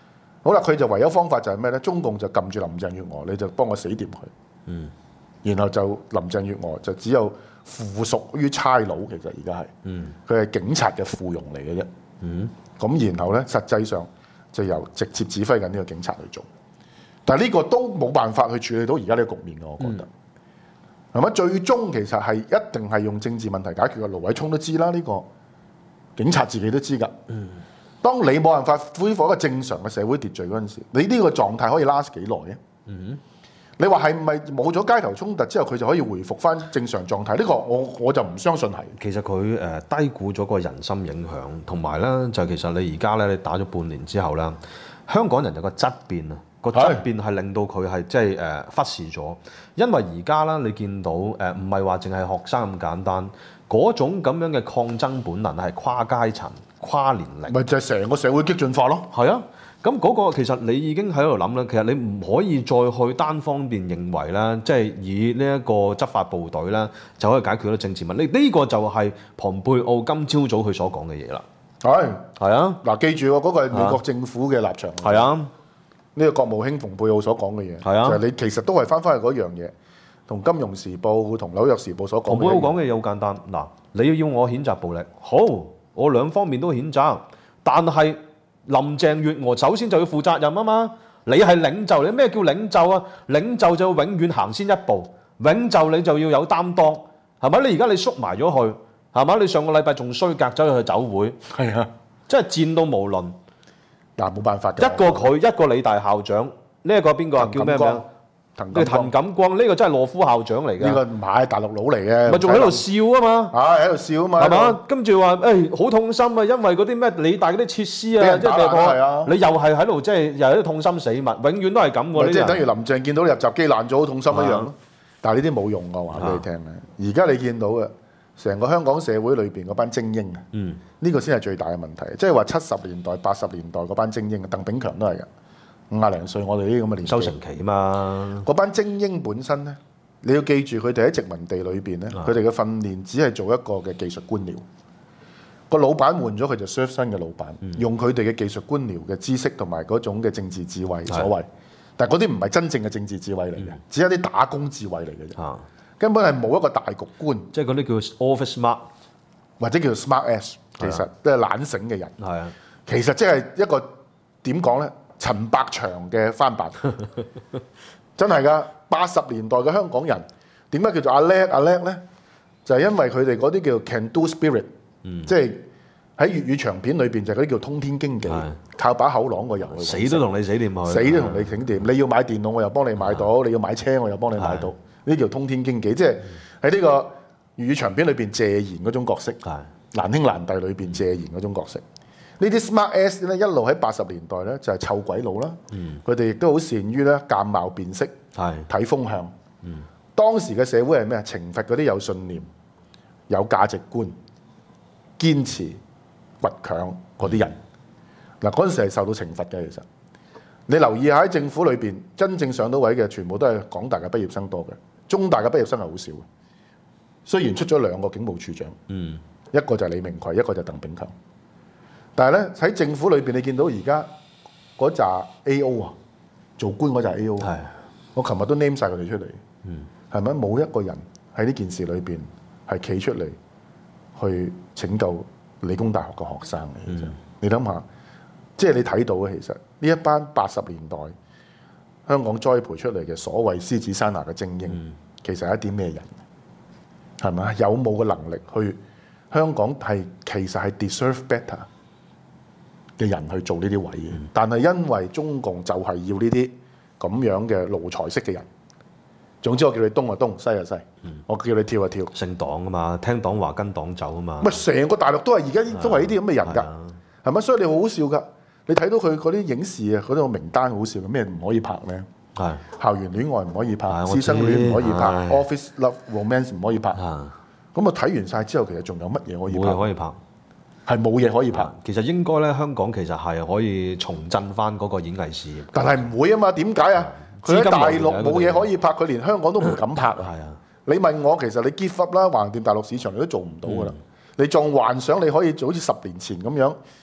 好啦，佢就唯有方法就係咩咧？中共就撳住林鄭月娥，你就幫我死掂佢。然後就林鄭月娥就只有附屬於差佬，其實而家係，佢係警察嘅附庸嚟嘅啫。咁然後咧，實際上就由直接指揮緊呢個警察去做。但係呢個都冇辦法去處理到而家呢個局面嘅，我覺得。係咪？最終其實係一定係用政治問題解決嘅。盧偉聰都知啦，呢個警察自己都知㗎。當你冇辦法恢復一個正常嘅社會秩序嗰陣時，你呢個狀態可以 last 幾耐啊？你話係咪冇咗街頭衝突之後，佢就可以回復翻正常狀態？呢個我就唔相信係。 其實佢低估咗個人心影響，同埋咧就其實你而家咧你打咗半年之後咧，香港人有個質變啊，個質變係令到佢係即係忽視咗，因為而家咧你見到唔係話淨係學生咁簡單，嗰種咁樣嘅抗爭本能係跨階層、跨年齡， 咪就係成個社會激進化咯。 係啊。咁嗰個其實你已經喺度諗啦，其實你唔可以再去單方面認為啦，即係以呢一個執法部隊啦就可以解決到政治問題。呢個就係蓬佩奧今朝早佢所講嘅嘢啦。係啊， 嗱記住喎，嗰個係美國政府嘅立場。 係啊， 呢個國務卿蓬佩奧所講嘅嘢， 係啊， 就係你其實都係翻去嗰樣嘢，同《金融時報》同《紐約時報》所講。 蓬佩奧講嘅嘢好簡單，嗱，你要我譴責暴力，好，我兩方面都譴責，但係林鄭月娥首先就要負責任啊嘛！你係領袖，你咩叫領袖啊？領袖就要永遠行先一步，領袖你就要有擔當，係咪？你而家你縮埋咗去，係嘛？你上個禮拜仲衰格走去酒會， 係啊， 真係賤到無論。 嗱冇辦法嘅。 一個佢，一個理大校長，呢一個邊個啊？叫咩名？滕錦光，呢個真係羅夫校長嚟嘅。 呢個唔係大陸佬嚟嘅。 咪仲喺度笑啊嘛！ 喺度笑啊嘛！ 係嘛？跟住話好痛心啊，因為嗰啲咩理大嗰啲設施啊，即係你又係喺度即係又喺度痛心死物，永遠都係咁喎。 即係等於林鄭見到入閘機爛咗，好痛心一樣咯。但係呢啲冇用嘅，話俾你聽咧。而家你見到嘅成個香港社會裏邊嗰班精英啊，呢個先係最大嘅問題。即係話70年代、80年代嗰班精英，鄧炳強都係嘅。50零歲，我哋呢啲咁嘅年紀， 收成期嘛。 嗰班精英本身咧，你要記住佢哋喺殖民地裏邊咧，佢哋嘅訓練只係做一個嘅技術官僚。個老闆換咗佢就 serve 新嘅老闆，用佢哋嘅技術官僚嘅知識同埋嗰種嘅政治智慧所謂。但係嗰啲唔係真正嘅政治智慧嚟嘅，只係啲打工智慧嚟嘅啫。根本係冇一個大局觀。 即係嗰啲叫 office smart， 或者叫做 smart ass， 其實都係懶醒嘅人。 係啊， 其實即係一個點講咧？陳百祥嘅翻版，真係㗎。80年代嘅香港人點解叫做阿叻咧？就係因為佢哋嗰啲叫 can do spirit，即係喺粵語長片裏邊就係嗰啲叫通天經紀，靠把口朗個人去死都同你死掂佢， 死都同你整掂。你要買電腦我又幫你買到，你要買車我又幫你買到，呢叫通天經紀。即係喺呢個粵語長片裏邊謝賢嗰種角色，難兄難弟裏邊謝賢嗰種角色。呢啲 smart ass 咧一路喺80年代咧就係臭鬼佬啦，佢哋亦都好善於咧鑑貌辨識，睇風向。當時嘅社會係咩啊？懲罰嗰啲有信念、有價值觀、堅持、倔強嗰啲人。嗱，嗰陣時係受到懲罰嘅。其實你留意下喺政府裏邊，真正上到位嘅全部都係港大嘅畢業生多嘅，中大嘅畢業生係好少嘅。雖然出咗2個警務處長，一個就係李明奎，一個就係鄧炳強。但係咧喺政府裏邊，你見到而家嗰紮 A.O. 啊，做官嗰紮 A.O. 我琴日都 name 晒佢哋出嚟，係咪？冇一個人喺呢件事裏邊係企出嚟去拯救理工大學嘅學生嘅。其實你諗下，即係你睇到嘅，其實呢一班80年代香港栽培出嚟嘅所謂獅子山下嘅精英，其實係一啲咩人？係咪？有冇個能力去香港係其實係 deserve better嘅人去做呢啲位嘅，但係因為中共就係要呢啲咁樣嘅奴才式嘅人。總之我叫你東就東，西就西，我叫你跳就跳。 姓黨啊嘛，聽黨話跟黨走啊嘛。 咪成個大陸都係而家都係呢啲咁嘅人㗎，係咪？所以你好好笑㗎。你睇到佢嗰啲影視啊，嗰個名單好笑嘅，咩唔可以拍咧？校園戀愛唔可以拍，師生戀唔可以拍，office love romance 唔可以拍。咁我睇完晒之後，其實仲有乜嘢可以拍？ 冇嘢可以拍。 係冇嘢可以拍。 其實應該咧，香港其實係可以重振翻嗰個演藝事業。 但係唔會啊嘛？點解啊？佢喺大陸冇嘢可以拍，佢連香港都唔敢拍啊！你問我，其實你 give up 啦，橫掂大陸市場你都做唔到噶啦。你仲幻想你可以做好似10年前咁樣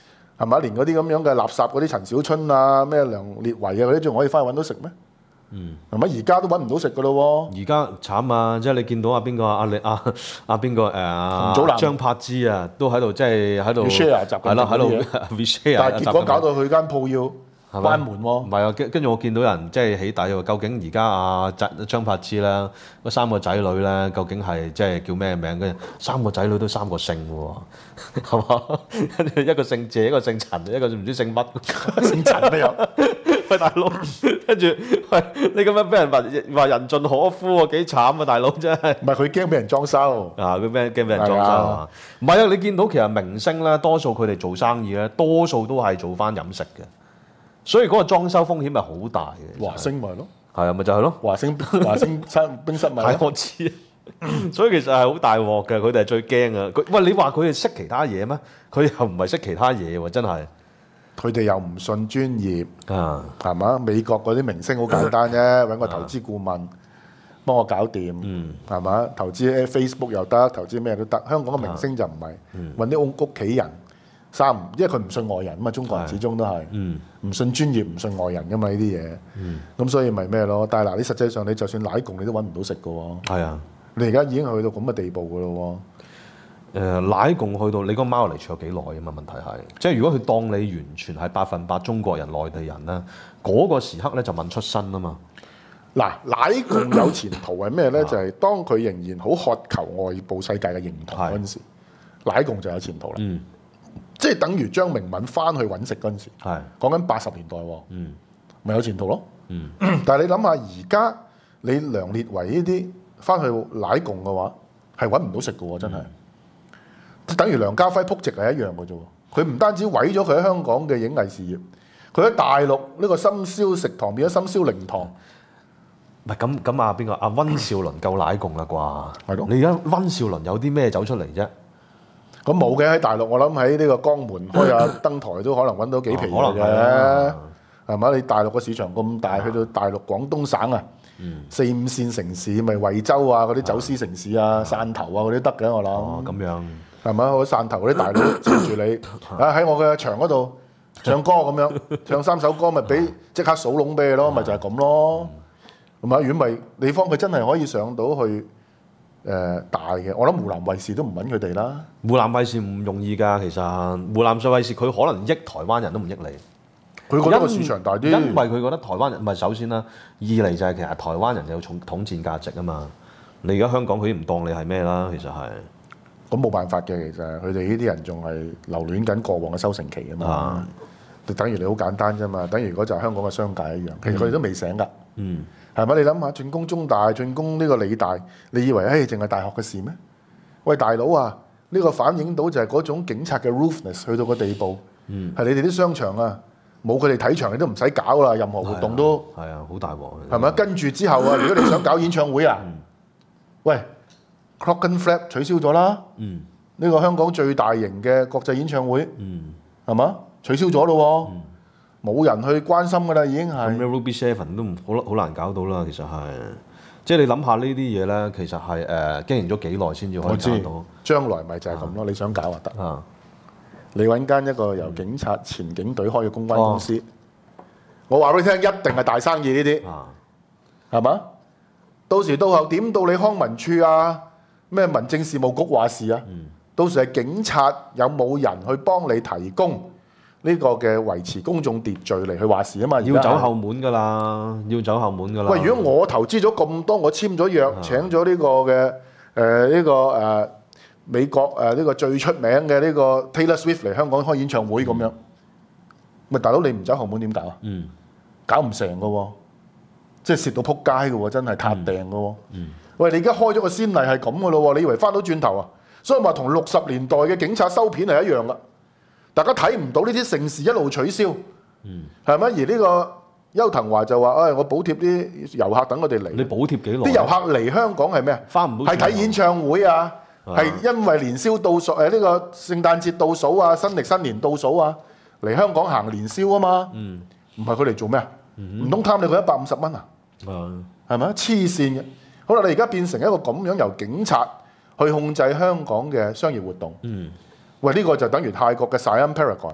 係咪？連嗰啲咁樣嘅垃圾嗰啲陳小春啊、咩梁烈唯啊嗰啲，仲可以翻去揾到食咩？係咪？而家都揾唔到食噶咯喎！ 而家慘啊！即係你見到邊個邊個洪祖藍張柏芝啊，都喺度即係喺度 share 集係啦，喺度緊 reshare， 但係結果搞到佢間鋪要關門喎。 唔係啊，跟住我見到人即係起底喎。究竟而家張柏芝咧，嗰3個仔女咧，究竟係即係叫咩名？跟住3個仔女都3個姓喎，係嘛？跟住一個姓謝，一個姓陳，一個唔知姓乜， 姓陳都有。 喂大佬，跟住喂你咁樣俾人話人盡可夫喎，幾慘啊大佬真係。 唔係佢驚俾人裝修啊！佢咩驚俾人裝修啊？唔係啊！你見到其實明星咧，多數佢哋做生意咧，多數都係做翻飲食嘅，所以嗰個裝修風險係好大嘅。 華星咪係咯， 係啊，咪就係咯。 華星冰室咪係我知，所以其實係好大鑊嘅，佢哋係最驚啊！喂，你話佢哋識其他嘢咩？佢又唔係識其他嘢喎，真係。 佢哋又唔信專業啊， 係嘛？美國嗰啲明星好簡單啫，揾個投資顧問幫我搞掂，係嘛？投資 Facebook 又得，投資咩都得。香港嘅明星就唔係揾啲屋企人因為佢唔信外人啊嘛。中國人始終都係唔信專業、唔信外人噶嘛呢啲嘢。咁所以咪咩咯？但係嗱，你實際上你就算奶共你都揾唔到食噶喎。係啊， 你而家已經去到咁嘅地步噶咯喎。 奶共去到你嗰個貓嚟住咗幾耐啊嘛？問題係，即係如果佢當你完全係100%中國人、內地人咧，嗰個時刻咧就問出身啊嘛。 嗱，奶共有前途係咩咧？就係當佢仍然好渴求外部世界嘅認同嗰陣時，奶共就有前途啦。即係等於張明敏翻去揾食嗰陣時，講緊80年代喎，咪有前途咯。但係你諗下，而家你梁烈唯呢啲翻去奶共嘅話，係揾唔到食嘅喎，真係。等於梁家輝撲直係一樣嘅啫喎，佢唔單止毀咗佢喺香港嘅影藝事業，佢喺大陸呢個深宵食堂變咗深宵靈堂。 唔係咁啊，邊個啊？溫兆倫夠奶共啦啩？ 係咯。 你而家溫兆倫有啲咩走出嚟啫？ 咁冇嘅，喺大陸，我諗喺呢個江門開下燈台都可能揾到幾皮嘅，係嘛？你大陸個市場咁大，去到大陸廣東省啊，4、5線城市咪惠州啊嗰啲走私城市啊、汕頭啊嗰啲得嘅，我諗。 哦，咁樣。 係咪？我汕頭嗰啲大佬接住你喺我嘅場嗰度唱歌咁樣，唱3首歌咪俾即刻數籠俾你咯，咪就係咁咯。係咪？如果唔係，你方佢真係可以上到去大嘅，我諗湖南衛視都唔揾佢哋啦。 湖南衛視唔容易㗎，其實湖南衛視佢可能益台灣人都唔益你。 佢覺得個市場大啲， 因為佢覺得台灣人唔係首先啦，二嚟就係其實台灣人有統戰價值啊嘛。你而家香港佢唔當你係咩啦，其實係。 咁冇辦法嘅，其實佢哋呢啲人仲係留戀緊過往嘅收成期啊嘛。就等於你好簡單啫嘛，等於如果就係香港嘅商界一樣，其實佢哋都未醒㗎。係咪？你諗下，進攻中大、進攻呢個理大，你以為淨係大學嘅事咩？喂，大佬啊，呢個反映到就係嗰種警察嘅 ruthlessness 去到個地步。係你哋啲商場啊，冇佢哋睇場，你都唔使搞啦，任何活動都係啊，好大鑊。 係咪？跟住之後啊，如果你想搞演唱會啊，喂。Clockenflap 取消咗啦，呢個香港最大型嘅國際演唱會，係嘛？取消咗咯喎，冇人去關心㗎啦，已經係。 咁 Ruby Seven 都好難搞到啦，其實係，即係你諗下呢啲嘢咧，其實係經營咗幾耐先至可以搞到。 將來咪就係咁咯，你想搞就得。你揾間一個由警察前警隊開嘅公關公司，我話俾你聽，一定係大生意呢啲，係嘛？到時到後點到你康文署啊？咩民政事務局話事啊？到時係警察有冇人去幫你提供呢個嘅維持公眾秩序嚟去話事啊嘛？ 要走後門㗎啦，要走後門㗎啦。 喂，如果我投資咗咁多，我簽咗約，請咗呢個嘅美國呢個最出名嘅呢個 Taylor Swift 嚟香港開演唱會咁樣，咪大佬你唔走後門點搞啊？搞唔成㗎喎，即係蝕到撲街㗎喎，真係撻訂㗎喎。喂，你而家開咗個先例係咁嘅咯喎，你以為翻到轉頭啊？所以話同60年代嘅警察收片係一樣噶，大家睇唔到呢啲盛事一路取消，係咪？而呢個邱騰華就話：我補貼啲遊客等我哋嚟。你補貼幾耐？ 啲遊客嚟香港係咩啊？ 翻唔到。係睇演唱會啊，係因為年宵倒數呢個聖誕節倒數啊，新歷新年倒數啊，嚟香港行年宵啊嘛。唔係佢嚟做咩啊？唔通貪你佢150蚊啊？係咪？黐線嘅。好啦，你而家變成一個咁樣由警察去控制香港嘅商業活動。喂，呢個就等於泰國嘅 Siam Paragon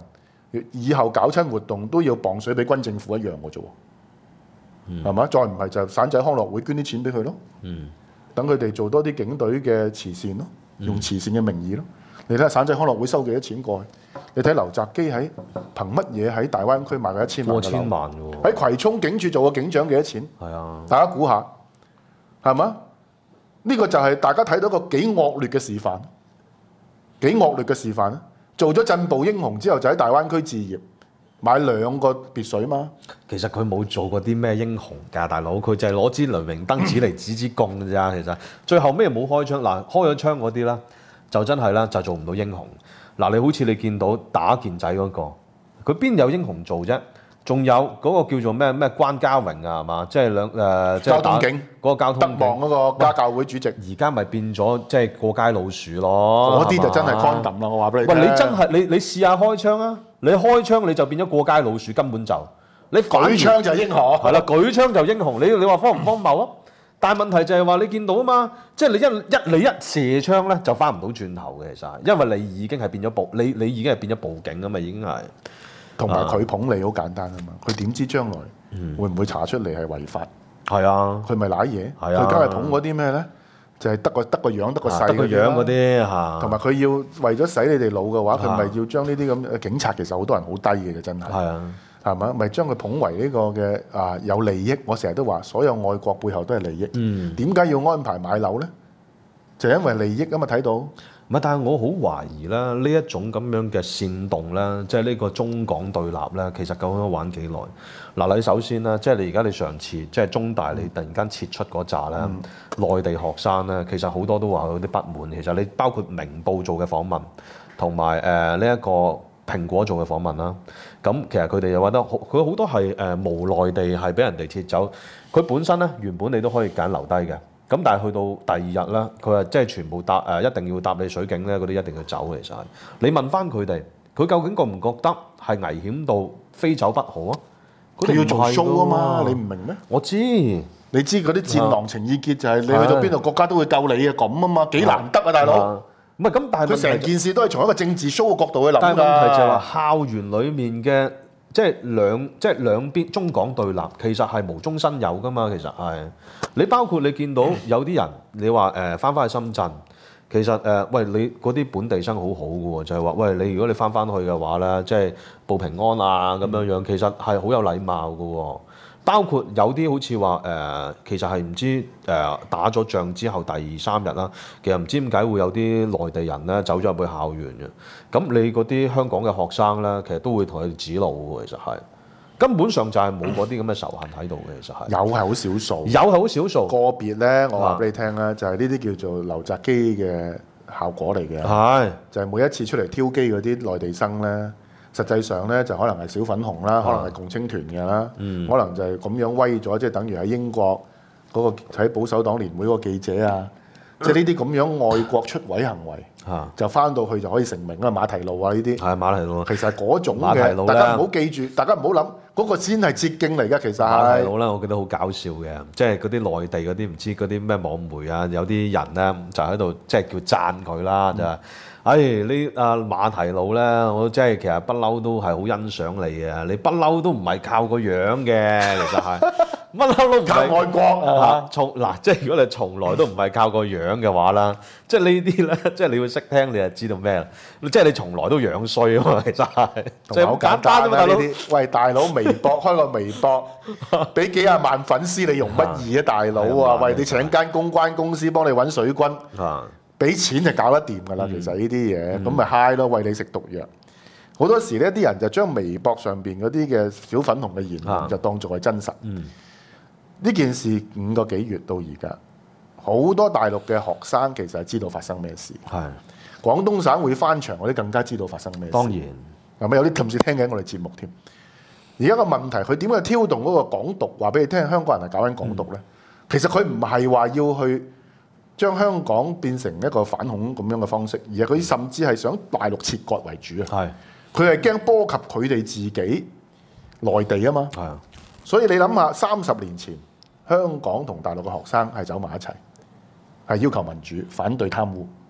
以後搞親活動都要磅水俾軍政府一樣嘅啫喎，係嘛？再唔係就散仔康樂會捐啲錢俾佢咯，等佢哋做多啲警隊嘅慈善咯，用慈善嘅名義咯。你睇下散仔康樂會收幾多錢過去？你睇劉澤基喺憑乜嘢喺大灣區買過1000萬？ 過千萬嘅喎。 喺葵涌警署做個警長幾多錢？ 係啊， 大家估下，係嘛？呢個就係大家睇到個幾惡劣嘅示範，幾惡劣嘅示範咧。做咗鎮暴英雄之後，就喺大灣區置業，買2個別墅嘛。 其實佢冇做過啲咩英雄㗎，大佬，佢就係攞支雷明燈指嚟指支弓㗎咋。其實最後咩冇開槍，嗱開咗槍嗰啲啦，就真係啦，就做唔到英雄。嗱，你好似你見到打健仔嗰個，佢邊有英雄做啫？仲有嗰個叫做咩關家榮啊，係嘛？即係即係交通警嗰個交通德望嗰個家教會主席， 而家咪變咗即係過街老鼠咯。 嗰啲就真係 condom 啦！我話俾你聽。 喂，你真係你試下開槍啊！你開槍你就變咗過街老鼠，根本就你舉槍就係英雄。 係啦，舉槍就英雄。你話荒唔荒謬啊？但係問題就係話你見到啊嘛，即係你一射槍咧就翻唔到轉頭嘅，其實，因為你已經係變咗你已經係變咗報警啊嘛，已經係。 同埋佢捧你好簡單啊嘛，佢點知將來會唔會查出嚟係違法？ 係啊， 佢咪賴嘢？ 係啊， 佢梗係捧嗰啲咩咧？就係得個樣得個勢嗰啲嚇。 同埋佢要為咗洗你哋腦嘅話，佢咪要將呢啲咁警察其實好多人好低嘅真係。係啊，係嘛？咪將佢捧為呢個嘅有利益。我成日都話，所有愛國背後都係利益。點解要安排買樓咧？就因為利益啊嘛，睇到。 唔係，但係我好懷疑啦，呢一種咁樣嘅煽動咧，即係呢個中港對立咧，其實究竟玩幾耐？嗱，你首先咧，即係你而家你上次即係中大你突然間撤出嗰紮咧，內地學生咧，其實好多都話有啲不滿。其實你包括明報做嘅訪問，同埋呢一個蘋果做嘅訪問啦，咁其實佢哋又話得佢好多係無奈地係俾人哋撤走。佢本身咧原本你都可以揀留低嘅。咁但係去到第2日啦，佢話即係全部搭一定要搭你水警咧，嗰啲一定要走。其實你問翻佢哋，佢究竟覺唔覺得係危險到非走不可啊？ 佢要做 show 啊嘛，你唔明咩？ 我知， 你知嗰啲戰狼情意結就係你去到邊度國家都會救你啊咁啊嘛，幾難得啊大佬！ 唔係咁，但係佢成件事都係從一個政治 show 嘅角度去諗㗎。 但係問題就係話校園裡面嘅即係兩邊中港對立，其實係無中生有㗎嘛。其實係你包括你見到有啲人，你話翻去深圳，其實喂你嗰啲本地生好好嘅喎，就係話喂你如果你翻去嘅話咧，即係報平安啊咁樣樣，其實係好有禮貌嘅喎。包括有啲好似話其實係唔知打咗仗之後第2、3日啦，其實唔知點解會有啲內地人咧走咗入去校園嘅。咁你嗰啲香港嘅學生咧，其實都會同佢哋指路嘅，其實係根本上就係冇嗰啲咁嘅仇恨喺度嘅，其實係有係好少數， 有係好少數個別咧，我話俾你聽啦，就係呢啲叫做劉澤基嘅效果嚟嘅， 係就係每一次出嚟挑機嗰啲內地生咧。實際上咧就可能係小粉紅啦，可能係共青團嘅啦，可能就係咁樣威咗，即係等於喺英國嗰個喺保守黨年會嗰個記者啊，即係呢啲咁樣愛國出位行為，就翻到去就可以成名啊！馬蹄路啊呢啲， 係馬蹄路， 其實嗰種嘅，大家唔好記住，大家唔好諗嗰個先係捷徑嚟㗎，其實馬蹄路咧，我覺得好搞笑嘅，即係嗰啲內地嗰啲唔知嗰啲咩網媒啊，有啲人咧就喺度即係叫讚佢啦，就係。呢馬蹄路咧，我真係其實不嬲都係好欣賞你嘅。你不嬲都唔係靠個樣嘅，其實係不嬲都唔係靠愛國即係如果你從來都唔係靠個樣嘅話啦，即係呢啲咧，即係你要識聽，你就知道咩啦。即係你從來都樣衰啊嘛，其實係即係好簡單啫嘛，大佬。 喂，大佬，微博開個微博，俾幾廿萬粉絲，你容乜易啊，大佬啊！喂，你請間公關公司幫你揾水軍俾錢就搞得掂㗎啦，其實呢啲嘢咁咪 high 咯，餵你食毒藥。好多時呢啲人就將微博上邊嗰啲嘅小粉紅嘅言論就當作係真實。呢件事5個幾月到而家，好多大陸嘅學生其實係知道發生咩事。係廣東省會翻牆嗰啲更加知道發生咩事。當然係咪有啲甚至聽緊我哋節目添？而家個問題，佢點解挑動嗰個港獨？話俾你聽，香港人係搞緊港獨咧。其實佢唔係話要去將香港變成一個反恐咁樣嘅方式，而係佢甚至係想大陸切割為主啊！佢係驚波及佢哋自己內地啊嘛。所以你諗下，30年前香港同大陸嘅學生係走埋一齊，係要求民主、反對貪污，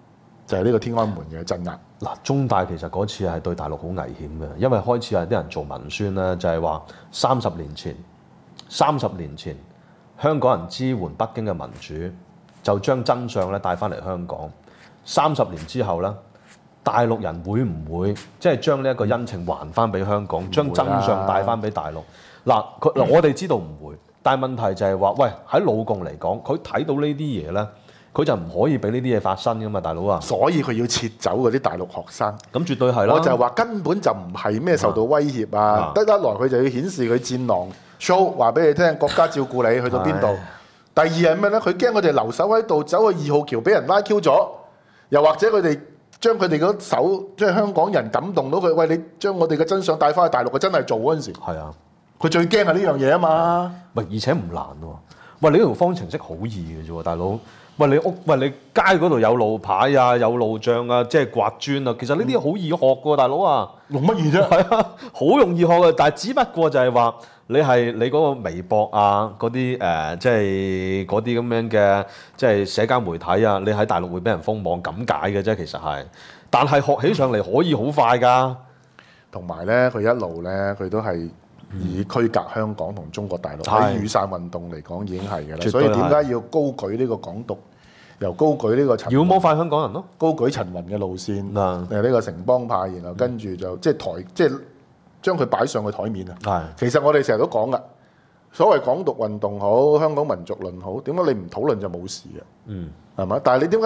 就係呢個天安門嘅鎮壓。 嗱，中大其實嗰次係對大陸好危險嘅，因為開始係啲人做文宣咧，就係話30年前香港人支援北京嘅民主，就將真相咧帶翻嚟香港。30年之後咧，大陸人會唔會即係將呢一個恩情還翻俾香港，將真相帶翻俾大陸？嗱，我哋知道唔會，但係問題就係話，喂，喺老共嚟講，佢睇到呢啲嘢咧。佢就唔可以俾呢啲嘢發生噶嘛，大佬啊！ 所以佢要撤走嗰啲大陸學生。 咁絕對係啦。 我就係話根本就唔係咩受到威脅啊！得一來佢就要顯示佢戰狼 show， 話俾你聽國家照顧你去到邊度。第二係咩咧？佢驚我哋留守喺度，走去2號橋俾人拉 Q 咗，又或者佢哋將佢哋嗰手即係香港人感動到佢，喂，你將我哋嘅真相帶翻去大陸，佢真係做嗰陣時。係啊，佢最驚係呢樣嘢啊嘛。 喂，而且唔難喎。喂，你呢條方程式好易嘅啫喎，大佬。喂，你街嗰度有路牌啊，有路障啊，即係刮磚啊，其實呢啲好易學嘅喎，大佬啊。 用乜嘢啫？ 係啊，好容易學嘅，但係只不過就係話你嗰個微博啊，嗰啲即係嗰啲咁樣嘅即係社交媒體啊，你喺大陸會俾人封網咁解嘅啫，其實係。但係學起上嚟可以好快㗎。同埋咧，佢一路咧，佢都係以區隔香港同中國大陸喺雨傘運動嚟講已經係嘅啦。所以點解要高舉呢個港獨？由高舉呢個陳要魔化香港人咯， 高舉陳雲嘅路線，呢個城邦派，然後跟住就即係將佢擺上去台面啊！其實我哋成日都講噶，所謂港獨運動好，香港民族論好，點解你唔討論就冇事嘅？係嘛？但係你點解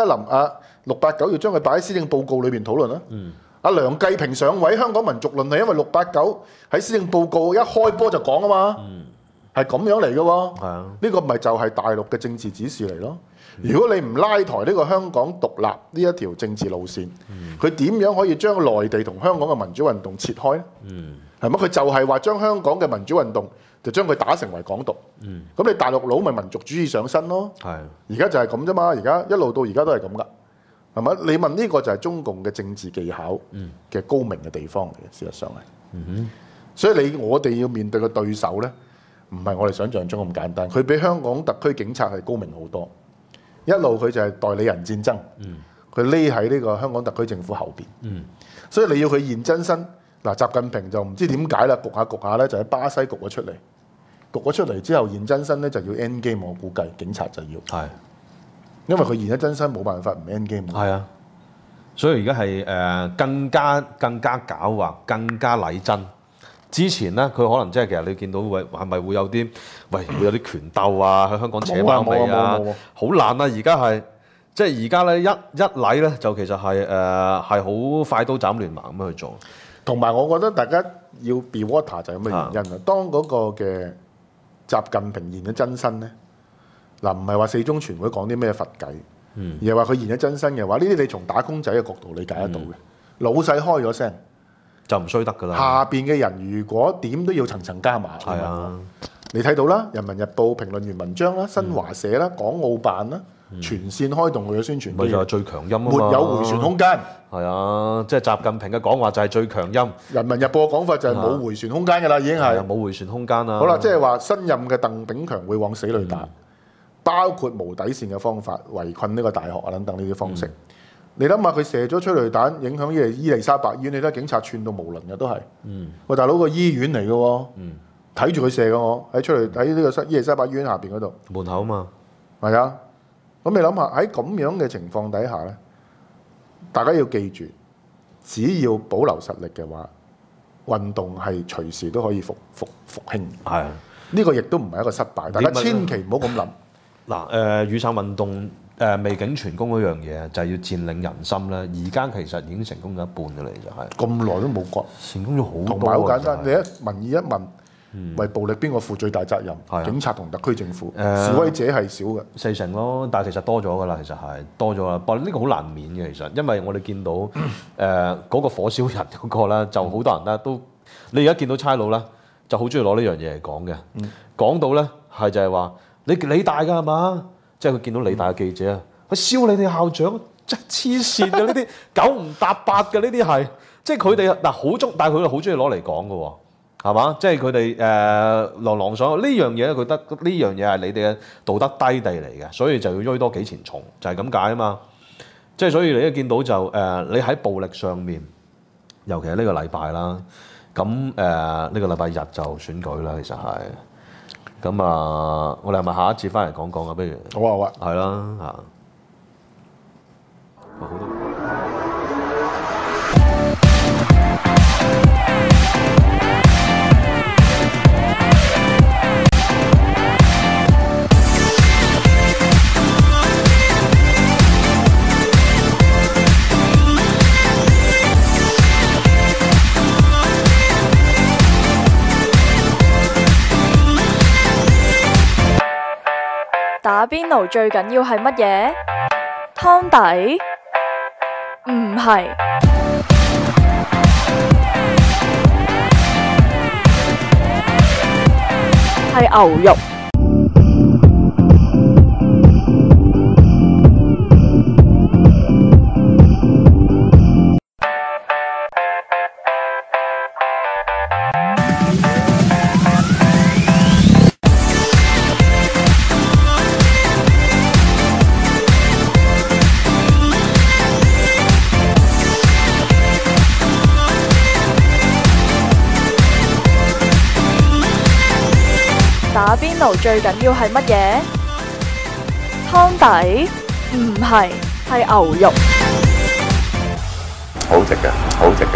689要將佢擺喺施政報告裏邊討論咧？阿梁繼平上位，香港民族論係因為689喺施政報告一開波就講啊嘛，係咁樣嚟嘅喎。呢個咪就係大陸嘅政治指示嚟咯。如果你唔拉抬呢個香港獨立呢一條政治路線，佢點樣可以將內地同香港嘅民主運動切開咧？係咪？佢就係話將香港嘅民主運動就將佢打成為港獨。咁你大陸佬咪民族主義上身咯？而家就係咁啫嘛。而家一路到而家都係咁噶，係咪？你問呢個就係中共嘅政治技巧嘅高明嘅地方嚟嘅，事實上係。所以我哋要面對嘅對手咧，唔係我哋想象中咁簡單。佢比香港特區警察係高明好多。一路佢就係代理人戰爭，佢匿喺呢個香港特區政府後邊，所以你要佢現真身。嗱，習近平就唔知點解啦，焗下咧就喺巴西焗咗出嚟之後現真身咧就要 end game， 我估計警察就要，因為佢現咗真身冇辦法唔 end game。係啊，所以而家係更加狡猾，更加禮真。之前咧，佢可能即係其實你見到係咪會有啲會有啲拳鬥啊？喺香港扯貓尾啊，好難啊！而家係即係而家咧一禮咧就其實係好快刀斬亂麻咁樣去做。同埋我覺得大家要 be water 就係咁嘅原因啦。當嗰個嘅習近平現咗真身咧，嗱唔係話四中全會講啲咩佛偈，而係話佢現咗真身嘅話，呢啲你從打工仔嘅角度理解得到嘅。老細開咗聲。就唔衰得㗎啦！下邊嘅人如果點都要層層加碼。係啊，你睇到啦，《人民日報》評論員文章啦，新華社啦，港澳辦啦，全線開動佢嘅宣傳。咪就係最強音啊嘛！沒有迴旋空間。係啊，即係習近平嘅講話就係最強音。《人民日報》嘅講法就係冇迴旋空間㗎啦，已經係。冇迴旋空間啦。好啦，即係話新任嘅鄧炳強會往死裏打，包括無底線嘅方法圍困呢個大學啊等等呢啲方式。你諗下佢射咗催淚彈影響伊利沙伯醫院，你睇警察串到無倫嘅都係。喂，大佬個醫院嚟嘅喎，睇住佢射嘅我喺呢個伊利沙伯醫院下邊嗰度門口啊嘛。係啊，咁你諗下喺咁樣嘅情況底下咧，大家要記住，只要保留實力嘅話，運動係隨時都可以復興。係，呢個亦都唔係一個失敗，大家千祈唔好咁諗。嗱，雨傘運動。未竟全功嗰樣嘢就係要佔領人心啦。而家其實已經成功咗一半嘅啦，就係咁耐都冇過，成功咗好多。同埋好簡單，你一民意一問，為暴力邊個負最大責任？警察同特區政府。示威者係少嘅40%咯，但係其實多咗㗎啦，其實係多咗啦。不過呢個好難免嘅，其實因為我哋見到嗰個火燒人嗰個啦，就好多人啦都，你而家見到差佬啦，就好中意攞呢樣嘢嚟講嘅，講到咧係就係話你大㗎係嘛？即係佢見到理大嘅記者啊，佢燒你哋校長，真係黐線嘅呢啲，九唔搭八嘅呢啲係，即係佢哋嗱好中，但係佢哋好中意攞嚟講嘅喎，係嘛？即係佢哋朗上呢樣嘢，佢覺得呢樣嘢係你哋嘅道德低地嚟嘅，所以就要追多幾錢重，就係咁解啊嘛。 即係所以你一見到就你喺暴力上面，尤其係呢個禮拜啦，咁呢個禮拜日就選舉啦，其實係。咁啊，我哋係咪下一節翻嚟講講啊？不如好啊， 係啦嚇。好多打邊爐最緊要係乜嘢？湯底？唔係，係牛肉。打邊爐最緊要係乜嘢？湯底？唔係，係牛肉。 好食嘅，好食嘅。